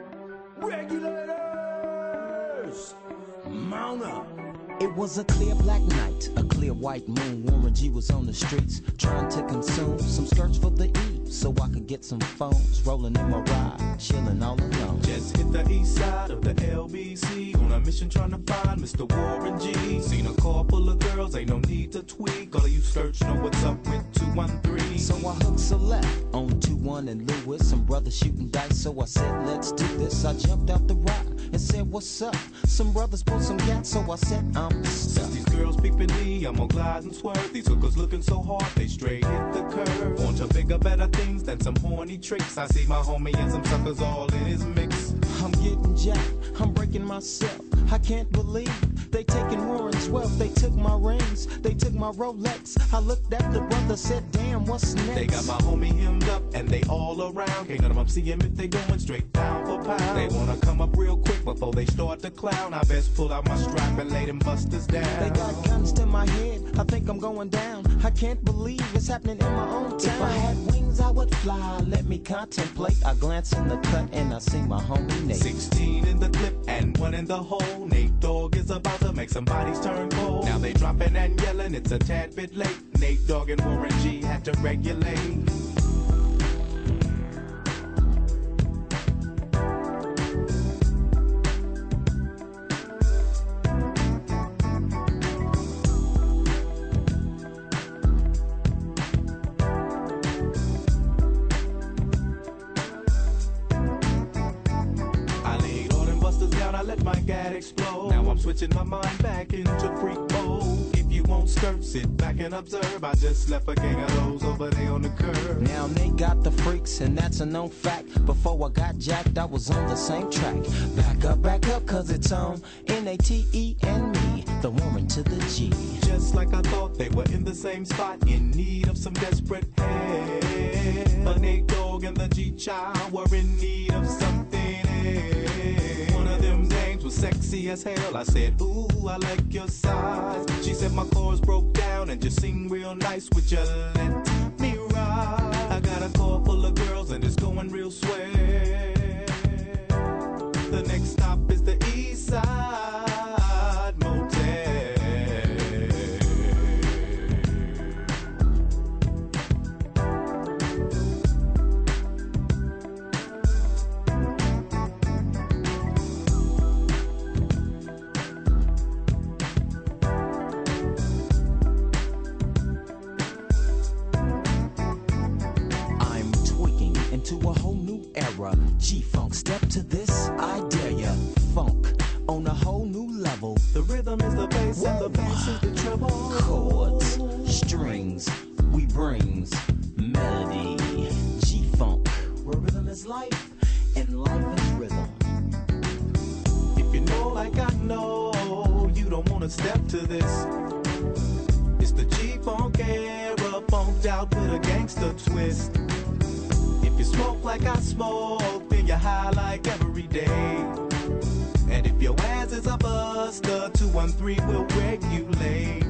Regulators! Mount up! It was a clear black night, a clear white moon. Warren G was on the streets trying to consume some skirts for the E, so I could get some phones. Rolling in my ride, chilling all alone. Just hit the east side of the LBC on a mission trying to find Mr. Warren G. Seen a car full of girls, ain't no need to tweak. All of you search know what's up with 213. So I hooked a left on 21 and Lewis. Some brothers shooting dice, so I said, let's do this. I jumped out the ride and said, what's up? Some brothers pulled some gas, so I said, I'm stuck. Since these girls peeping me, I'm gonna glide and swerve. These hookers looking so hard, they straight hit the curve. Want to bigger, better things than some horny tricks. I see my homie and some suckers all in his mix. I'm getting jacked, I'm breaking myself. I can't believe they taking Warren's wealth. They took my rings, they took my Rolex. I looked at the brother, said, damn, what's next? They got my homie hemmed up and they all around. Can't none of them see him if they going straight down for pound. They wanna come up real quick before they start to clown. I best pull out my strap and lay them busters down. They got guns to my head, I think I'm going down. I can't believe it's happening in my own town. If I had wings, I would fly, let me contemplate. I glance in the cut and I see my homie Nate. 16 in the clip and 1 in the hole. Nate Dogg is about to make some bodies turn cold. Now they dropping and yelling, it's a tad bit late. Nate Dogg and Warren G had to regulate. I let my gat explode. Now I'm switching my mind back into freak mode. If you won't skirt. Sit back and observe. I just left a gang of those over there on the curb. Now they got the freaks, and that's a known fact. Before I got jacked, I was on the same track. Back up, cause it's on N-A-T-E and me, the Warren to the G. Just like I thought, they were in the same spot, in need of some desperate help. The Nate Dogg and the G-Child were in need of something else. One of them dames was sexy as hell. I said, ooh, I like your size. She said my chords broke down and just sing real nice. Would you let me ride? I got a car full of girls and it's going real swell. The next stop is the East Side Motel. I'm tweaking into a whole new era. G-Funk, step to this, I dare ya. Funk on a whole new level. The rhythm is the bass and the bass is the treble. Chords, strings, we brings melody. G-Funk, where rhythm is life and life is rhythm. If you know like I know, you don't wanna step to this. It's the G-Funk era, funked out with a gangster twist. If you smoke like I smoke, then you're high like every day. And if your ass is a buster, 213 will regulate.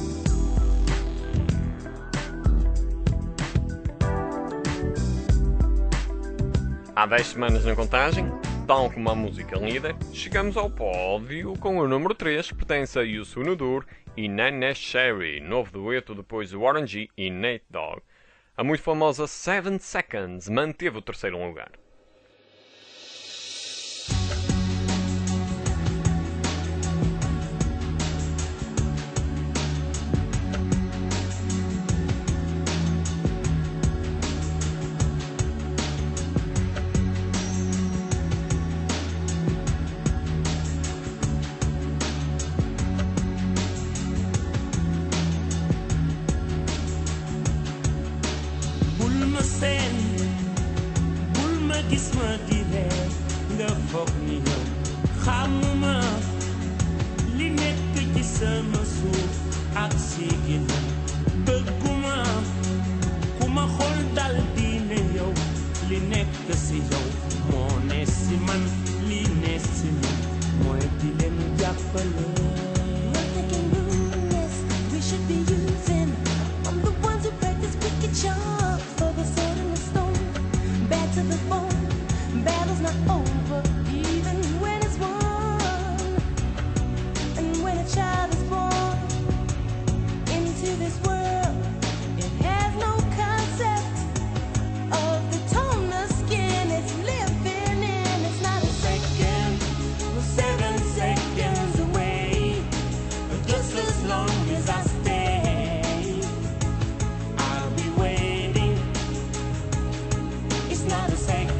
Há 10 semanas na contagem, tal como a música líder, chegamos ao pódio com o número 3, que pertence a Youssou N'Dour e Nene Cherry, novo dueto depois de Warren G e Nate Dogg. A muito famosa 7 Seconds manteve o terceiro lugar. Gis ma di reer nga foog ni yow xamuma li nekk ci sama suuf ak si ginnaaw bëgguma ku ma xool dal di ne yow li nekk si yow moo ne si man li ne si man mooy di leen jàppale. We should be using. I'm the ones who practice wicked charms for the sword and the stone. Bad to the bone. Battle's not over, even when it's won. And when a child is born into this world, it has no concept of the tone the skin it's living in. It's not a second, we're 7 seconds away. But just as long as I stay, I'll be waiting. It's not a second.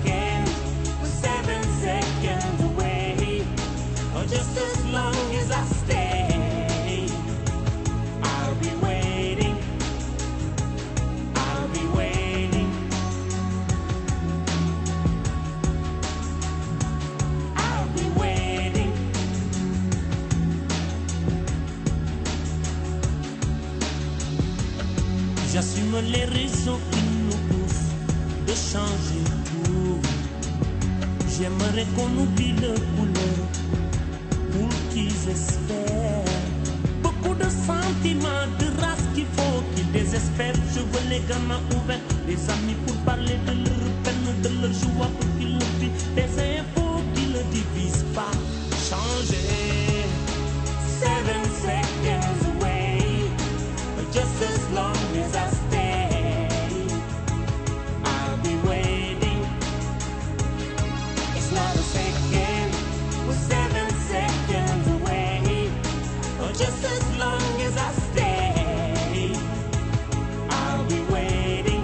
Just as long as I stay, I'll be waiting. I'll be waiting. I'll be waiting. J'assume les raisons qui nous poussent de changer tout. J'aimerais qu'on oublie le couleur pour qu'ils espèrent. Beaucoup de sentiments, de race qu'il faut qu'ils désespèrent. Je veux les gamins ouverts, des amis pour parler de leur peine, de leur joie pour qu'ils le vivent. Des infos qui ne divisent pas. Changer. 7 seconds away, just as long as I stay, I'll be waiting. It's not a second, we're 7 seconds away. Just as long as I stay, I'll be waiting.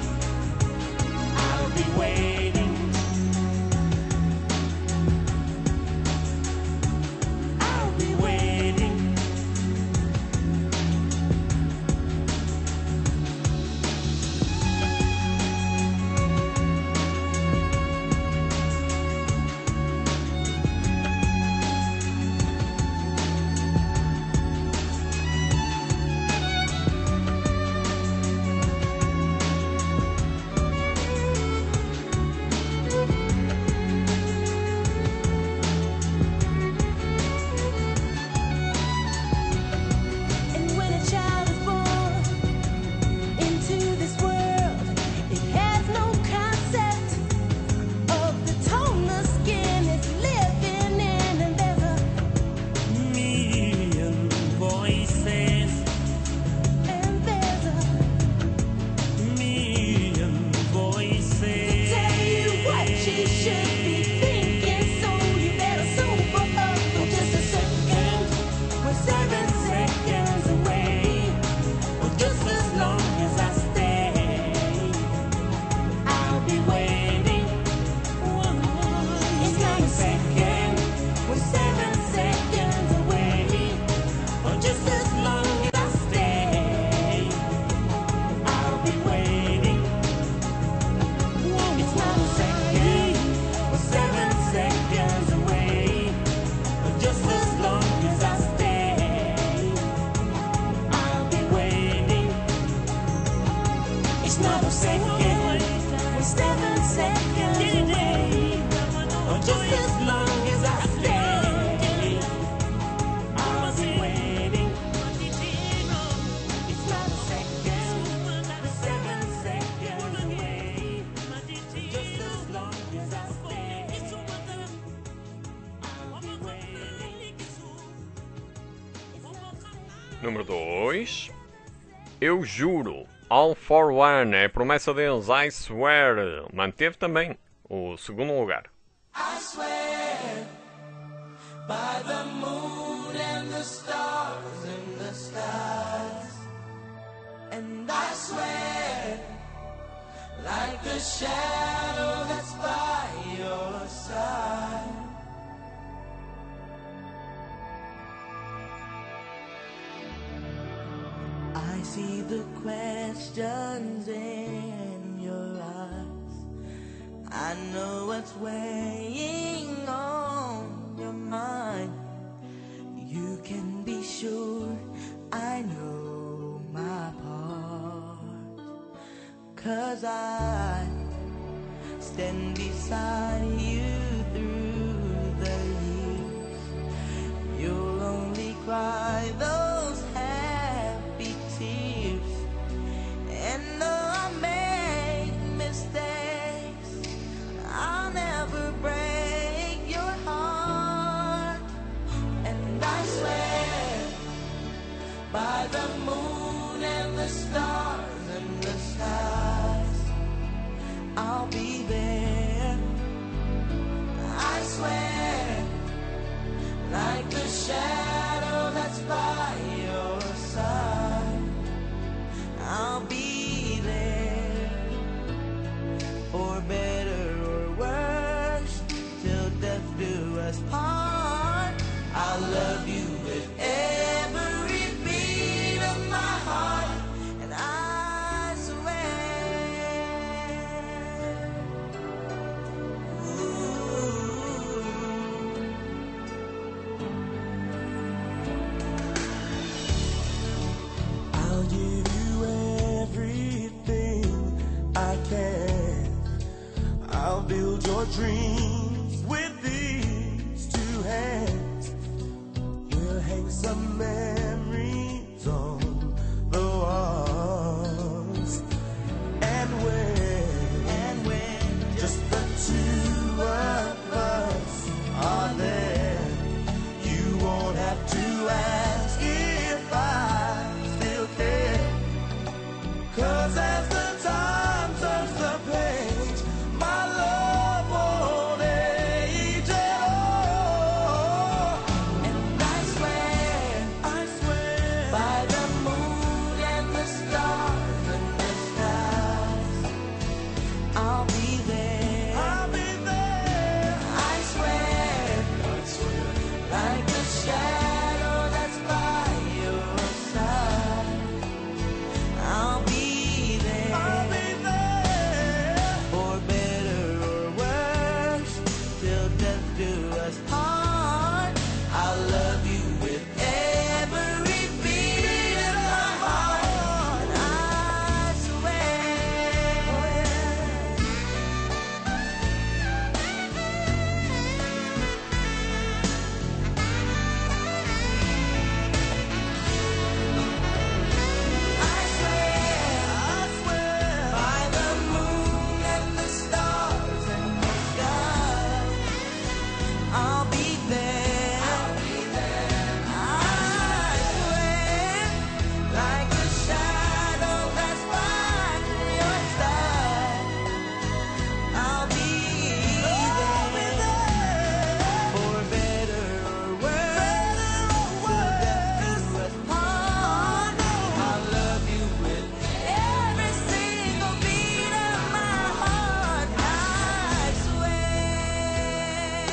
I'll be waiting. Número 2. Eu juro. All for One. É a promessa deles. I swear. Manteve também o segundo lugar. I swear by the moon and the stars in the skies, and I swear like the shadow that's by your side. I see the questions in your eyes. I know what's weighing on your mind. You can be sure I know my part, 'cause I stand beside you through the years. You'll only cry those happy tears, and though I make mistakes, I'll never break your heart. And I swear by the moon and the stars and the skies, I'll be there. I swear like the shadow that's by your side, I'll be there. For better or worse, till death do us part. I'll love you with every beat of my heart, and I swear. I'll give you everything I can. I'll build your dreams with these two hands. We'll hang some memories on the walls. And when just the two of us are there, you won't have to ask if I still care. 'Cause as the time turns the page, my love won't age at all. And I swear by the moon and the stars and the skies, I'll be there. I swear like the shadow that's by your side, I'll be there. For better or worse, till death do us part. I'll love you with every beat of my heart, and I swear. I swear by the moon and the stars and the skies, I'll be there. I swear like the shadow that's by your side, I'll be there. For better or worse, till death do us part. I'll love you with every single beat of my heart. I swear.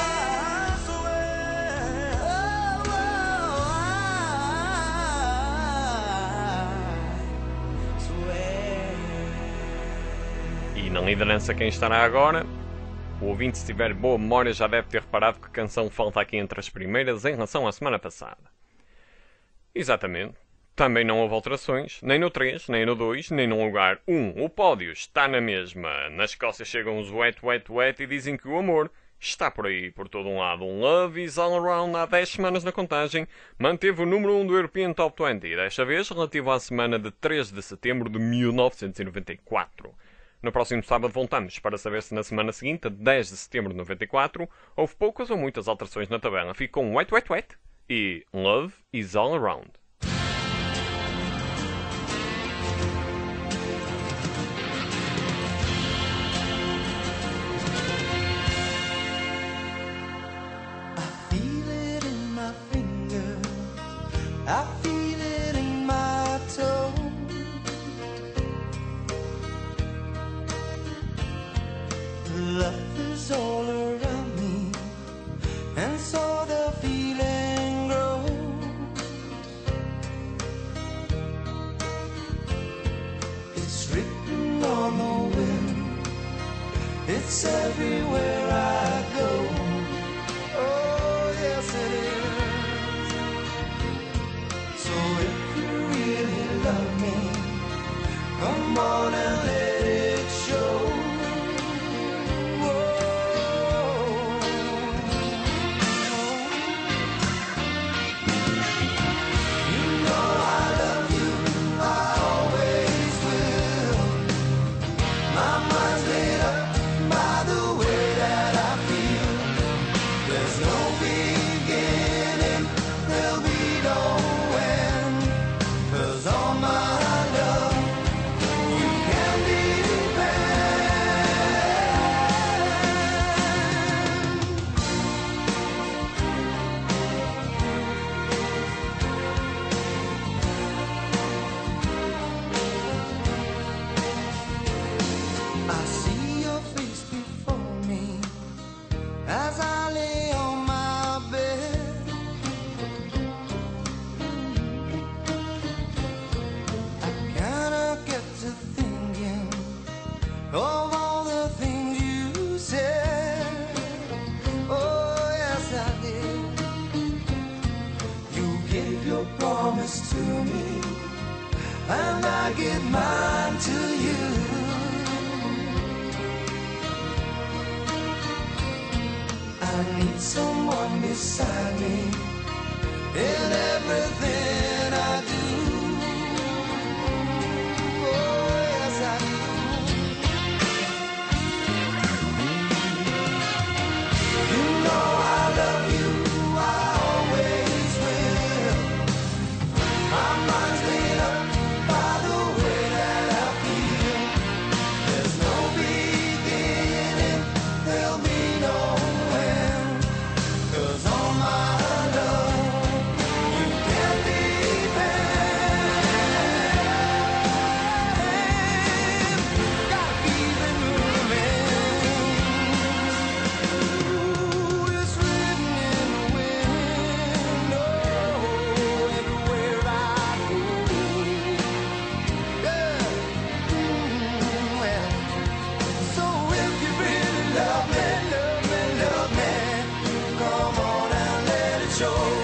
E na liderança quem estará agora? O ouvinte, se tiver boa memória, já deve ter reparado que canção falta aqui entre as primeiras em relação à semana passada. Exatamente. Também não houve alterações, nem no 3, nem no 2, nem no lugar 1. O pódio está na mesma. Na Escócia chegam os Wet, Wet, Wet e dizem que o amor está por aí, por todo um lado. Love is All Around, há 10 semanas na contagem, manteve o número 1 do European Top 20, desta vez relativo à semana de 3 de setembro de 1994. No próximo sábado voltamos para saber se na semana seguinte, 10 de setembro de 94, houve poucas ou muitas alterações na tabela. Fica com Wet, Wet, Wet e Love is All Around. I feel it in my toe. Love is all around me, and so the feeling grows. It's written on the wind, it's everywhere I go. Oh, yes it is. So if you really love me, come on and let it show. I see your face before me as I lay on my bed. I kinda get to thinking of all the things you said. Oh, yes, I did. You gave your promise to me, and I give mine to you. I need someone beside me in everything I do. Oh, yes, I do. You know I love you, I always will. My mind's made up by the way that I feel. There's no beginning, there'll be no end. 'Cause all my love, you can depend. Gotta keep it moving. Ooh, it's written in the wind. Oh, everywhere I go. Yeah. Well, so if you really love me, love me, love me, come on and let it show.